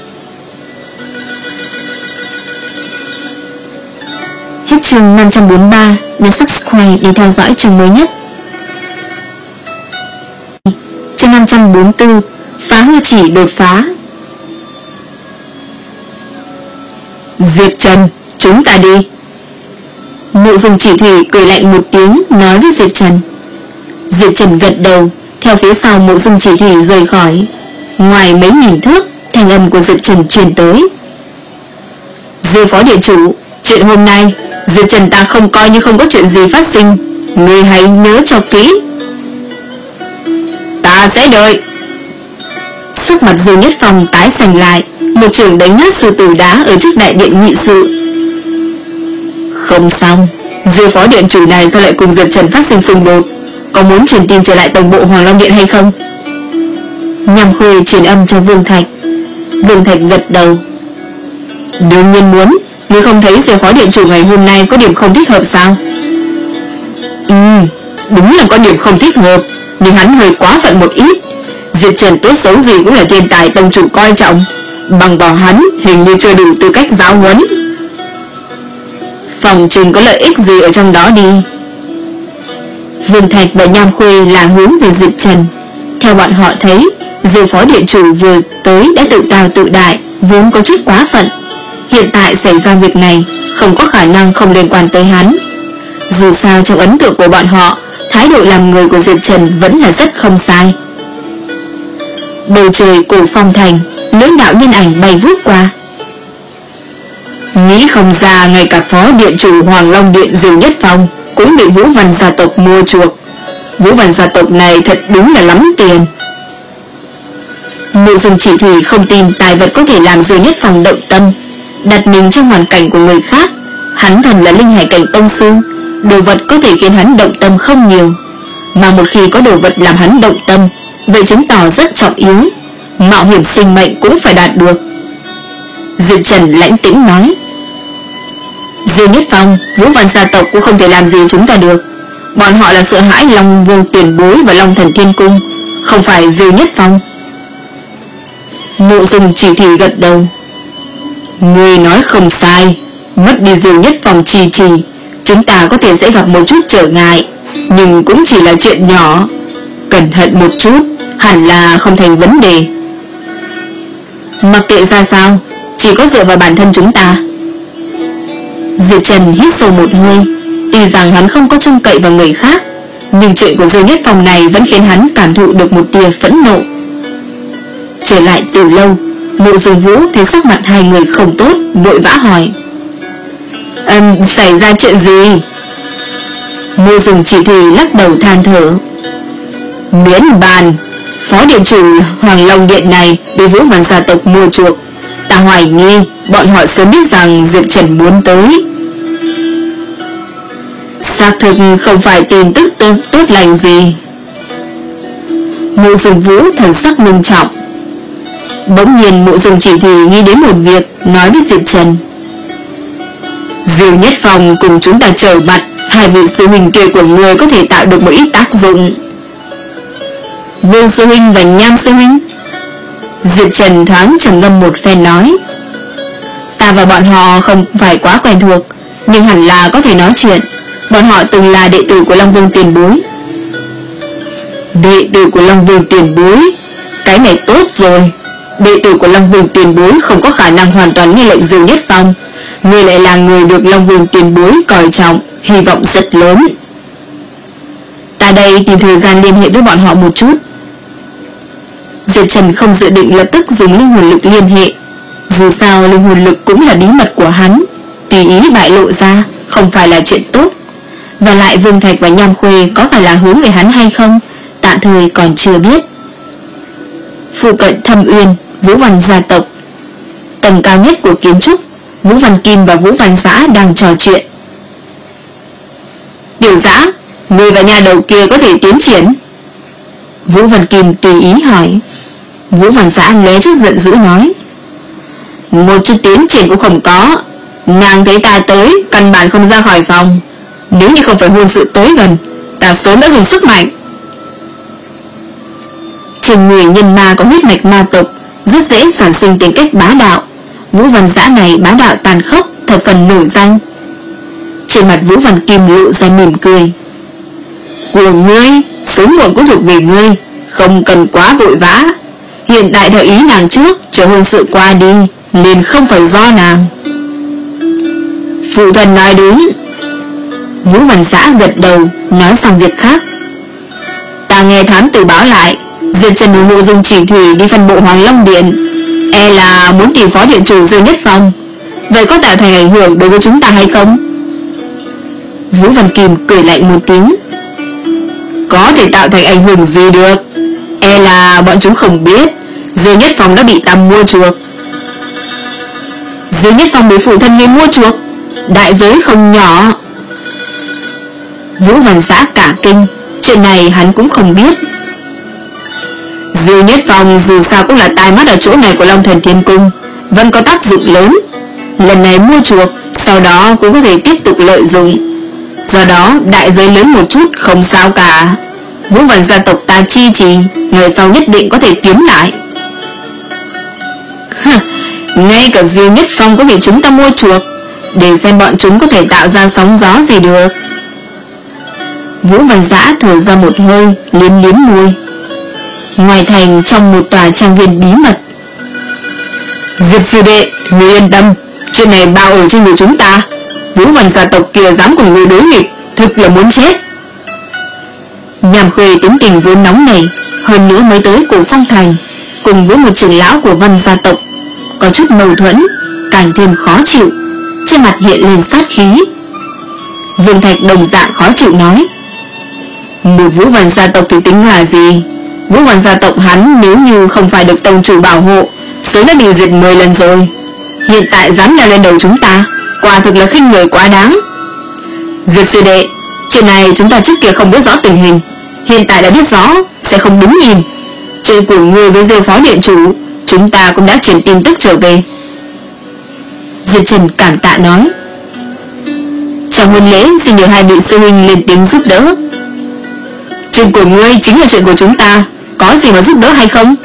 Hết chương năm trăm bốn mươi ba. Nhấn subscribe để theo dõi chương mới nhất. Chương năm trăm bốn mươi tư. Phá hư chỉ đột phá. Diệp Trần, chúng ta đi. Mộ Dung Chỉ Thủy cười lạnh một tiếng nói với Diệp Trần. Diệp Trần gật đầu, theo phía sau Mộ Dung Chỉ Thủy rời khỏi. Ngoài mấy nghìn thước, thanh âm của Diệp Trần truyền tới. Dư phó điện chủ, chuyện hôm nay Diệp Trần ta không coi như không có chuyện gì phát sinh, ngươi hãy nhớ cho kỹ. Ta sẽ đợi. Sắc mặt Dương Nhất Phong tái xanh lại, một trường đánh nát sư tử đá ở trước đại điện nghị sự. Không xong, Diêu phó điện chủ này sao lại cùng Diệp Trần phát sinh xung đột? Có muốn truyền tin trở lại tổng bộ Hoàng Long Điện hay không? Nhằm Khuê truyền âm cho Vương Thạch. Vương Thạch gật đầu. Đương nhiên muốn. Ngươi không thấy Diêu phó điện chủ ngày hôm nay có điểm không thích hợp sao? Ừ, đúng là có điểm không thích hợp, nhưng hắn hơi quá phận một ít. Diệp Trần tốt xấu gì cũng là thiên tài tông chủ coi trọng, bằng vào hắn hình như chưa đủ tư cách giáo huấn. Phòng trình có lợi ích gì ở trong đó đi. Vương Thạch và Nham Khuê là hướng về Diệp Trần. Theo bọn họ thấy, Diêu phó điện chủ vừa tới đã tự cao tự đại, vốn có chút quá phận. Hiện tại xảy ra việc này không có khả năng không liên quan tới hắn. Dù sao trong ấn tượng của bọn họ, thái độ làm người của Diệp Trần vẫn là rất không sai. Bầu trời cổ phong thành, lưỡng đạo nhân ảnh bay vút qua. Nghĩ không ra ngay cả phó điện chủ Hoàng Long Điện Diêu Nhất Phong cũng bị Vũ Văn gia tộc mua chuộc. Vũ Văn gia tộc này thật đúng là lắm tiền. Mộ Dung Chỉ Thủy không tin tài vật có thể làm Diêu Nhất Phong động tâm. Đặt mình trong hoàn cảnh của người khác, hắn thần là linh hải cảnh tông sư, đồ vật có thể khiến hắn động tâm không nhiều. Mà một khi có đồ vật làm hắn động tâm, vậy chứng tỏ rất trọng yếu, mạo hiểm sinh mệnh cũng phải đạt được. Diệp Trần lãnh tĩnh nói. Diêu Nhất Phong, Vũ Văn gia tộc cũng không thể làm gì chúng ta được. Bọn họ là sợ hãi Long Vương Tiền Bối và Long Thần Thiên Cung, không phải Diêu Nhất Phong. Mộ Dung Chỉ Thủy gật đầu. Ngươi nói không sai, mất đi Diêu Nhất Phong trì trì, chúng ta có thể sẽ gặp một chút trở ngại, nhưng cũng chỉ là chuyện nhỏ. Cẩn thận một chút, hẳn là không thành vấn đề. Mặc kệ ra sao, chỉ có dựa vào bản thân chúng ta. Diệp Trần hít sâu một hơi. Tuy rằng hắn không có trông cậy vào người khác, nhưng chuyện của Diêu Nhất Phong này vẫn khiến hắn cảm thụ được một tia phẫn nộ. Trở lại từ lâu, Mộ Dung Vũ thấy sắc mặt hai người không tốt, vội vã hỏi. Ừm, xảy ra chuyện gì? Mộ Dung Chỉ Thủy lắc đầu than thở. Miễn bàn, phó điện chủ Hoàng Long Điện này bị Vũ Văn gia tộc mua chuộc. Ta hoài nghi bọn họ sớm biết rằng Diệp Trần muốn tới. Xác thực không phải tin tức tốt, tốt lành gì. Mộ Dung Vũ thần sắc nghiêm trọng. Bỗng nhiên Mộ Dung Chỉ Thủy nghĩ đến một việc, nói với Diệp Trần. Diêu Nhất Phong cùng chúng ta trở mặt, hai vị sư huynh kia của người có thể tạo được một ít tác dụng. Vương sư huynh và Nham sư huynh. Diệp Trần thoáng trầm ngâm một phen nói. Ta và bọn họ không phải quá quen thuộc, nhưng hẳn là có thể nói chuyện. Bọn họ từng là đệ tử của Long Vương Tiền Bối. Đệ tử của Long Vương Tiền Bối? Cái này tốt rồi. Đệ tử của Long Vương Tiền Bối không có khả năng hoàn toàn nghe lệnh Diêu Nhất Phong. Ngươi lại là người được Long Vương Tiền Bối coi trọng, hy vọng rất lớn. Ta đây tìm thời gian liên hệ với bọn họ một chút. Diệp Trần không dự định lập tức dùng linh hồn lực liên hệ. Dù sao linh hồn lực cũng là bí mật của hắn, tùy ý bại lộ ra không phải là chuyện tốt. Và lại Vương Thạch và Nham Khuê có phải là hướng về hắn hay không, tạm thời còn chưa biết. Phụ cận Thâm Uyên, Vũ Văn gia tộc. Tầng cao nhất của kiến trúc, Vũ Văn Kim và Vũ Văn Giã đang trò chuyện. Tiểu Giã, người và nhà đầu kia có thể tiến triển? Vũ Văn Kim tùy ý hỏi. Vũ Văn Giã lóe chút giận dữ nói. Một chút tiến triển cũng không có. Nàng thấy ta tới, căn bản không ra khỏi phòng. Nếu như không phải hôn sự tới gần, ta sớm đã dùng sức mạnh. Trên người nhân ma có huyết mạch ma tộc, rất dễ sản sinh tính cách bá đạo. Vũ Văn Giã này bá đạo tàn khốc, thập phần nổi danh. Trên mặt Vũ Văn Kim lộ ra mỉm cười. Của ngươi, sớm muộn cũng thuộc về ngươi, không cần quá vội vã. Hiện tại theo ý nàng trước, chờ hôn sự qua đi, liền không phải do nàng. Phụ thần nói đúng. Vũ Văn Giã gật đầu, nói sang việc khác. Ta nghe thám tử báo lại, Diệp Trần và Mộ Dung Chỉ Thủy đi phân bộ Hoàng Long Điện, e là muốn tìm phó điện chủ Diêu Nhất Phong. Vậy có tạo thành ảnh hưởng đối với chúng ta hay không? Vũ Văn Kim cười lạnh một tiếng. Có thể tạo thành ảnh hưởng gì được? E là bọn chúng không biết, Dương Nhất Phong đã bị ta mua chuộc. Dương Nhất Phong bị phụ thân ngươi mua chuộc? Đại giới không nhỏ. Vũ Văn Giã cả kinh, chuyện này hắn cũng không biết. Dương Nhất Phong dù sao cũng là tai mắt ở chỗ này của Long Thần Thiên Cung, vẫn có tác dụng lớn. Lần này mua chuộc, sau đó cũng có thể tiếp tục lợi dụng. Do đó đại giới lớn một chút không sao cả. Vũ Văn gia tộc ta chi trì, ngày sau nhất định có thể kiếm lại. Ngay cả Dương Nhất Phong cũng bị chúng ta mua chuộc, để xem bọn chúng có thể tạo ra sóng gió gì được. Vũ Văn Giã thở ra một hơi, liếm liếm môi. Ngoài thành, trong một tòa trang viên bí mật. Diệp sư đệ, ngươi yên tâm, chuyện này bao ở trên người chúng ta. Vũ Văn gia tộc kia dám cùng người đối nghịch, thực là muốn chết. Nhàm Khuê tính tình vốn nóng này, hơn nữa mới tới Cổ Phong Thành, cùng với một trưởng lão của Văn gia tộc, có chút mâu thuẫn, càng thêm khó chịu, trên mặt hiện lên sát khí. Vương Thạch đồng dạng khó chịu nói: một Vũ Văn gia tộc thì tính là gì? Vũ Văn gia tộc hắn nếu như không phải được tông chủ bảo hộ, sớm đã bị diệt mười lần rồi. Hiện tại dám leo lên đầu chúng ta, quả thực là khinh người quá đáng. Diệp sư đệ, chuyện này chúng ta trước kia không biết rõ tình hình, hiện tại đã biết rõ, sẽ không đứng nhìn. Chuyện của ngươi với Diêu phó điện chủ, chúng ta cũng đã chuyển tin tức trở về. Diệp Trần cảm tạ nói: trong hôn lễ xin nhờ hai vị sư huynh lên tiếng giúp đỡ. Chuyện của ngươi chính là chuyện của chúng ta, có gì mà giúp đỡ hay không?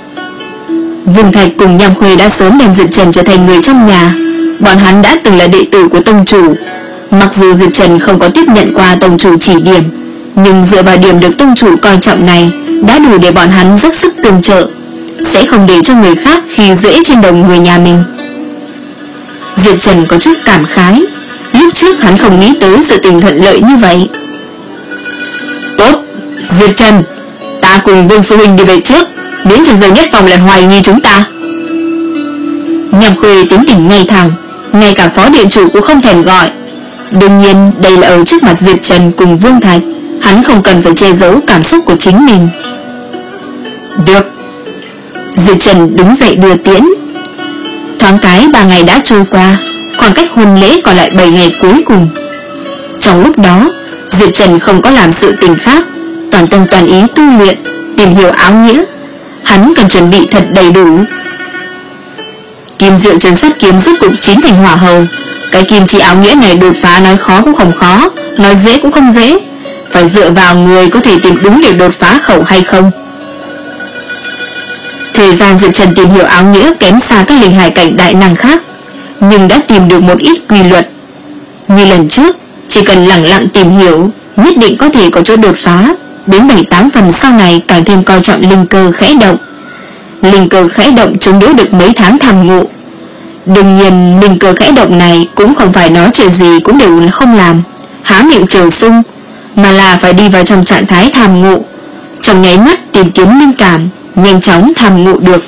Vương Thạch cùng Nham Khuê đã sớm đem Diệp Trần trở thành người trong nhà. Bọn hắn đã từng là đệ tử của tông chủ. Mặc dù Diệp Trần không có tiếp nhận qua tông chủ chỉ điểm, nhưng dựa vào điểm được tông chủ coi trọng này, đã đủ để bọn hắn dốc sức tương trợ, sẽ không để cho người khác khi dễ trên đầu người nhà mình. Diệp Trần có chút cảm khái, lúc trước hắn không nghĩ tới sự tình thuận lợi như vậy. Tốt, Diệp Trần, ta cùng Vương sư huynh đi về trước, đến cho Dương Nhất Phong lại hoài nghi chúng ta. Nham Khuê tính tình ngay thẳng, ngay cả phó điện chủ cũng không thèm gọi. Đương nhiên đây là ở trước mặt Diệp Trần cùng Vương Thạch, hắn không cần phải che giấu cảm xúc của chính mình. Được. Diệp Trần đứng dậy đưa tiễn. Thoáng cái ba ngày đã trôi qua, khoảng cách hôn lễ còn lại bảy ngày cuối cùng. Trong lúc đó, Diệp Trần không có làm sự tình khác, toàn tâm toàn ý tu luyện, tìm hiểu áo nghĩa. Hắn cần chuẩn bị thật đầy đủ. Kim Diệu Trấn Sát Kiếm rốt cục chín thành hỏa hầu. Cái kim chi áo nghĩa này đột phá nói khó cũng không khó, nói dễ cũng không dễ, phải dựa vào người có thể tìm đúng điểm đột phá khẩu hay không. Thời gian Diệp Trần tìm hiểu áo nghĩa kém xa các linh hải cảnh đại năng khác, nhưng đã tìm được một ít quy luật. Như lần trước, chỉ cần lặng lặng tìm hiểu, nhất định có thể có chỗ đột phá. Đến bảy tám phần sau này càng thêm coi trọng linh cơ khẽ động. Linh cơ khẽ động chống đỡ được mấy tháng tham ngộ. Đương nhiên linh cơ khẽ động này cũng không phải nói chuyện gì cũng đều không làm, há miệng chờ sung, mà là phải đi vào trong trạng thái tham ngộ, trong nháy mắt tìm kiếm linh cảm, nhanh chóng tham ngộ được.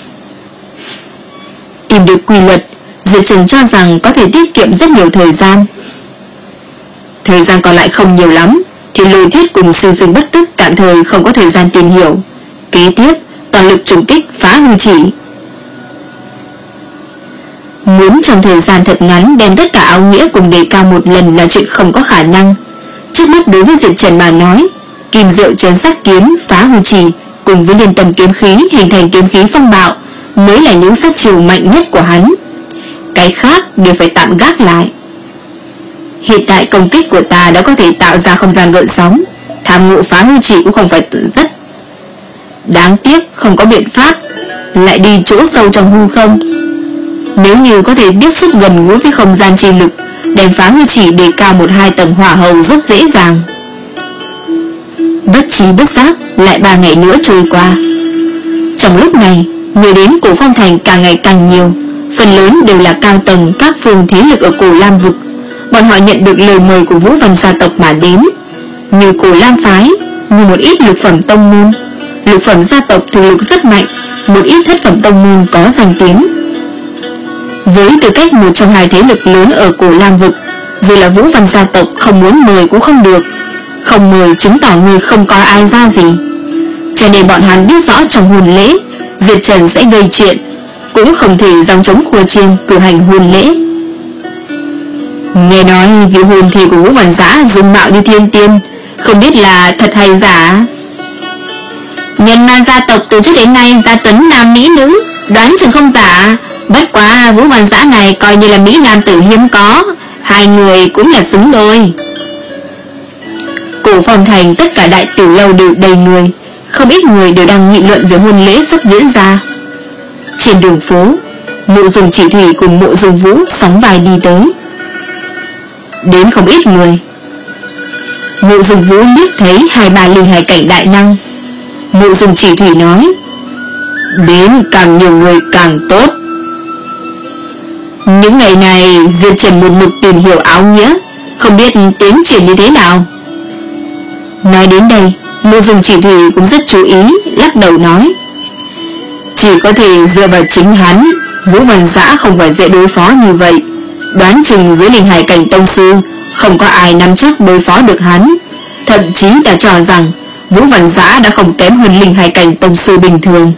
Tìm được quy luật, Diệp Trần cho rằng có thể tiết kiệm rất nhiều thời gian. Thời gian còn lại không nhiều lắm, thì Lôi Thiết cùng Sư Sinh Bất Tức tạm thời không có thời gian tìm hiểu. Kế tiếp toàn lực trùng kích phá hư chỉ. Muốn trong thời gian thật ngắn đem tất cả áo nghĩa cùng đề cao một lần là chuyện không có khả năng. Trước mắt đối với Diệp Trần mà nói, Kim Diệu Trấn Sát Kiếm phá hư chỉ cùng với liên tâm kiếm khí hình thành kiếm khí phong bạo mới là những sát chiêu mạnh nhất của hắn. Cái khác đều phải tạm gác lại. Hiện tại công kích của ta đã có thể tạo ra không gian gợn sóng, tham ngộ phá hư chỉ cũng không phải tự tất. Đáng tiếc không có biện pháp, lại đi chỗ sâu trong hư không. Nếu như có thể tiếp xúc gần gũi với không gian chi lực, đem phá hư chỉ đề cao một hai tầng hỏa hầu rất dễ dàng. Bất trí bất giác lại ba ngày nữa trôi qua. Trong lúc này, người đến Cổ Phong Thành càng ngày càng nhiều, phần lớn đều là cao tầng các phương thế lực ở Cổ Lam vực. Bọn họ nhận được lời mời của Vũ Văn gia tộc mà đến, như Cổ Lam phái, như một ít lục phẩm tông môn. Lục phẩm gia tộc thực lực rất mạnh, một ít thất phẩm tông môn có danh tiếng. Với tư cách một trong hai thế lực lớn ở Cổ Lam vực, dù là Vũ Văn gia tộc không muốn mời cũng không được. Không mời chứng tỏ người không có ai ra gì. Cho nên bọn hắn biết rõ trong hôn lễ Diệp Trần sẽ gây chuyện, cũng không thể giằng chống khua chiêng cử hành hôn lễ. Nghe nói vị hôn thê của Vũ Văn Giã dung mạo như thiên tiên, không biết là thật hay giả. Nhân ma gia tộc từ trước đến nay gia tuấn nam mỹ nữ, đoán chừng không giả. Bất quá Vũ Văn Giã này coi như là mỹ nam tử hiếm có, hai người cũng là xứng đôi. Cổ Phong Thành tất cả đại tiểu lâu đều đầy người, không ít người đều đang nghị luận về hôn lễ sắp diễn ra. Trên đường phố, Mộ Dung Chỉ Thủy cùng Mộ Dung Vũ sóng vai đi tới. Đến không ít người. Mộ Dung Vũ liếc thấy hai bà linh hải cảnh đại năng. Mộ Dung Chỉ Thủy nói, đến càng nhiều người càng tốt. Những ngày này Diệp Trần một mực tìm hiểu áo nghĩa, không biết tiến triển như thế nào. Nói đến đây, Mộ Dung Chỉ Thủy cũng rất chú ý, lắc đầu nói, chỉ có thể dựa vào chính hắn. Vũ Văn Giã không phải dễ đối phó như vậy. Đoán chừng dưới linh hải cảnh tông sư không có ai nắm chắc đối phó được hắn. Thậm chí ta cho rằng Vũ Văn Giã đã không kém hơn linh hải cảnh tông sư bình thường.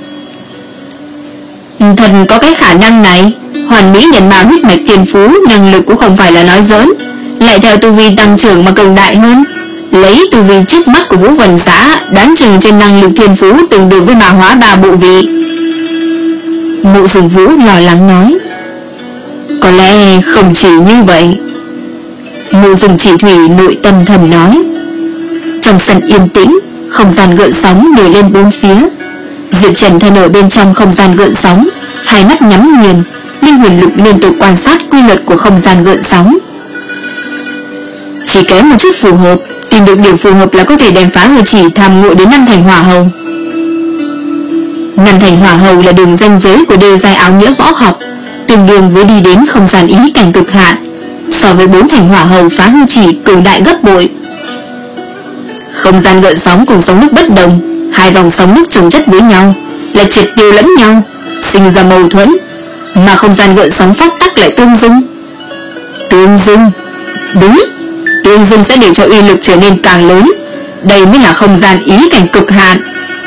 Thật có cái khả năng này. Hoàn mỹ nhận mạo huyết mạch thiên phú, năng lực cũng không phải là nói giỡn, lại theo tu vi tăng trưởng mà cường đại hơn. Lấy tu vi trước mắt của Vũ Văn Giã, đoán chừng trên năng lực thiên phú tương đương với ma hóa ba bộ vị. Mộ Dung Vũ lo lắng nói, có lẽ không chỉ như vậy. Mộ Dung Chỉ Thủy nội tâm thầm nói. Trong sân yên tĩnh, không gian gợn sóng nổi lên bốn phía. Diệp Trần thân ở bên trong không gian gợn sóng, hai mắt nhắm nghiền, linh hồn lực liên tục quan sát quy luật của không gian gợn sóng. Chỉ kém một chút phù hợp, tìm được điểm phù hợp là có thể đem Phá Hư Chỉ tham ngộ đến năm thành hỏa hầu. Năm thành hỏa hầu là đường ranh giới của đề giai áo nghĩa võ học, tương đương với đi đến không gian ý cảnh cực hạn, so với bốn thành hỏa hầu Phá Hư Chỉ cường đại gấp bội. Không gian gợn sóng cùng sóng nước bất đồng, hai vòng sóng nước chồng chất với nhau là triệt tiêu lẫn nhau, sinh ra mâu thuẫn, mà không gian gợn sóng pháp tắc lại tương dung. Tương dung, đúng, tương dung sẽ để cho uy lực trở nên càng lớn. Đây mới là không gian ý cảnh cực hạn.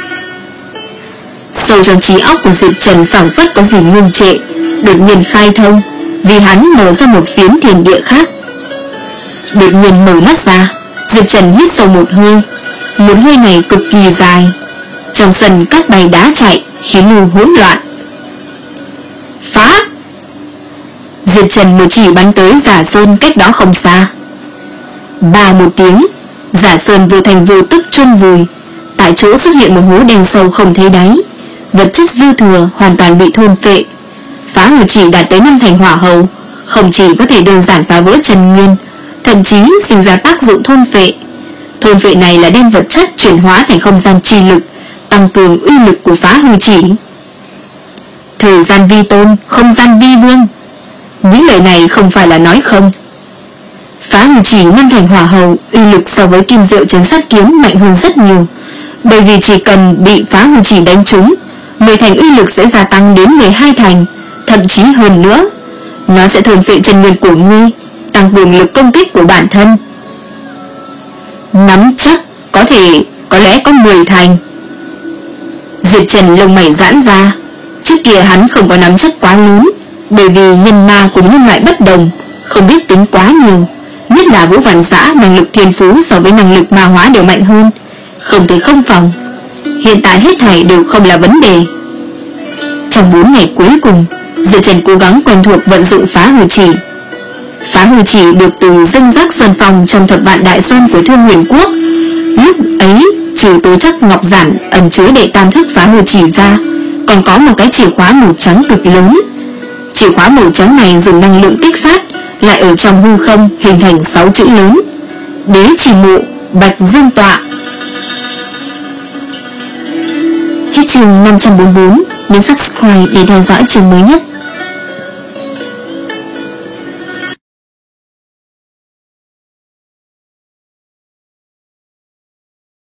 Sâu trong trí óc của Diệp Trần phảng phất có gì ngưng trệ, đột nhiên khai thông, vì hắn mở ra một phiến thiên địa khác. Đột nhiên mở mắt ra, Diệp Trần hít sâu một hơi. Một hơi này cực kỳ dài. Trong sân các bầy đá chạy, khí lưu hỗn loạn. Phá! Diệp Trần một chỉ bắn tới Giả Sơn cách đó không xa. Ba một tiếng, Giả Sơn vô thành vô tức chôn vùi. Tại chỗ xuất hiện một hố đen sâu không thấy đáy, vật chất dư thừa hoàn toàn bị thôn phệ. Phá Hư Chỉ đạt tới năm thành hỏa hầu, không chỉ có thể đơn giản phá vỡ chân nguyên, thậm chí sinh ra tác dụng thôn phệ. Thôn phệ này là đem vật chất chuyển hóa thành không gian chi lực, tăng cường uy lực của Phá Hư Chỉ. Thời gian vi tôn, không gian vi vương, những lời này không phải là nói không. Phá Hư Chỉ năm thành hỏa hầu, uy lực so với Kim Diệu Trấn Sát Kiếm mạnh hơn rất nhiều, bởi vì chỉ cần bị Phá Hư Chỉ đánh trúng, mười thành uy lực sẽ gia tăng đến mười hai thành, thậm chí hơn nữa. Nó sẽ thôn phệ chân nguyên của ngươi, tăng cường lực công kích của bản thân. Nắm chắc có thể, có lẽ có mười thành. Diệp Trần lông mày giãn ra. Trước kia hắn không có nắm chắc quá lớn, bởi vì nhân ma cùng nhân loại bất đồng, không biết tính quá nhiều. Nhất là Vũ Văn Giã năng lực thiên phú so với năng lực ma hóa đều mạnh hơn, không thể không phòng. Hiện tại hết thảy đều không là vấn đề. Trong bốn ngày cuối cùng, Diệp Trần cố gắng quen thuộc vận dụng Phá Hư Chỉ. Phá Hư Chỉ được từ dân giác sơn phòng trong thập vạn đại sơn của Thương Huyền Quốc. Lúc ấy, trừ tố chất ngọc giản ẩn chứa đệ tam thức Phá Hư Chỉ ra, còn có một cái chìa khóa màu trắng cực lớn. Chìa khóa màu trắng này dùng năng lượng kích phát, lại ở trong hư không hình thành sáu chữ lớn: Đế Chỉ Mộ, Bạch Dương Tọa. Hết chương năm trăm bốn mươi bốn, nhấn subscribe để theo dõi chương mới nhất.